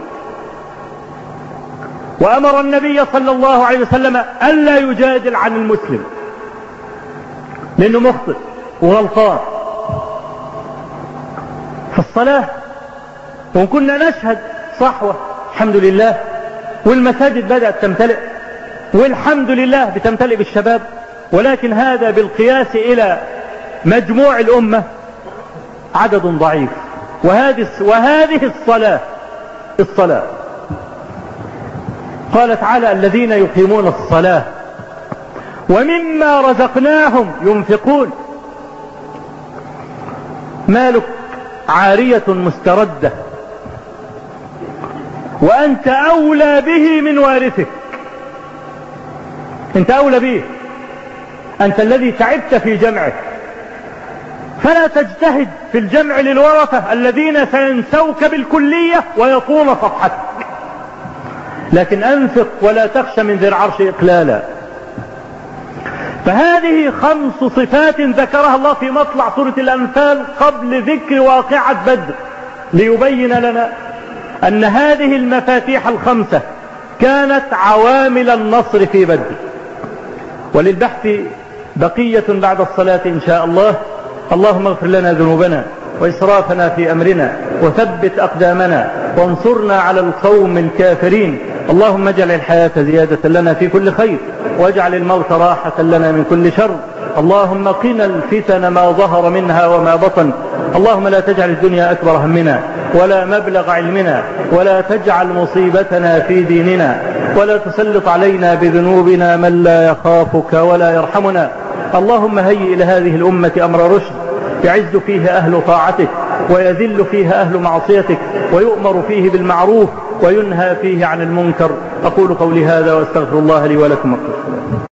وأمر النبي صلى الله عليه وسلم ألا يجادل عن المسلم لأنه مخطئ وغلطان. في الصلاة وكنا نشهد صحوة الحمد لله، والمساجد بدأت تمتلئ والحمد لله بتمتلئ بالشباب، ولكن هذا بالقياس إلى مجموع الأمة عدد ضعيف. وهذه وهذه الصلاة الصلاة قال تعالى: الذين يقيمون الصلاة ومما رزقناهم ينفقون. مالك عارية مستردة وأنت أولى به من وارثك. أنت أولى به، أنت الذي تعبت في جمعه، فلا تجتهد في الجمع للورثة الذين سينسوك بالكلية ويطول صفحتك، لكن أنفق ولا تخشى من ذي العرش إقلالا. فهذه خمس صفات ذكرها الله في مطلع سورة الأنفال قبل ذكر واقعة بدر، ليبين لنا أن هذه المفاتيح الخمسة كانت عوامل النصر في بدر. وللبحث بقية بعد الصلاة إن شاء الله. اللهم اغفر لنا ذنوبنا وإسرافنا في أمرنا وثبت أقدامنا وانصرنا على القوم الكافرين. اللهم اجعل الحياة زيادة لنا في كل خير، واجعل الموت راحة لنا من كل شر. اللهم قنا الفتن ما ظهر منها وما بطن. اللهم لا تجعل الدنيا أكبر همنا ولا مبلغ علمنا، ولا تجعل مصيبتنا في ديننا، ولا تسلط علينا بذنوبنا من لا يخافك ولا يرحمنا. اللهم هيئ إلى هذه الأمة أمر رشد، يعز فيه أهل طاعتك ويذل فيه أهل معصيتك، ويؤمر فيه بالمعروف وينهى فيه عن المنكر. أقول قولي هذا واستغفر الله لي ولكم.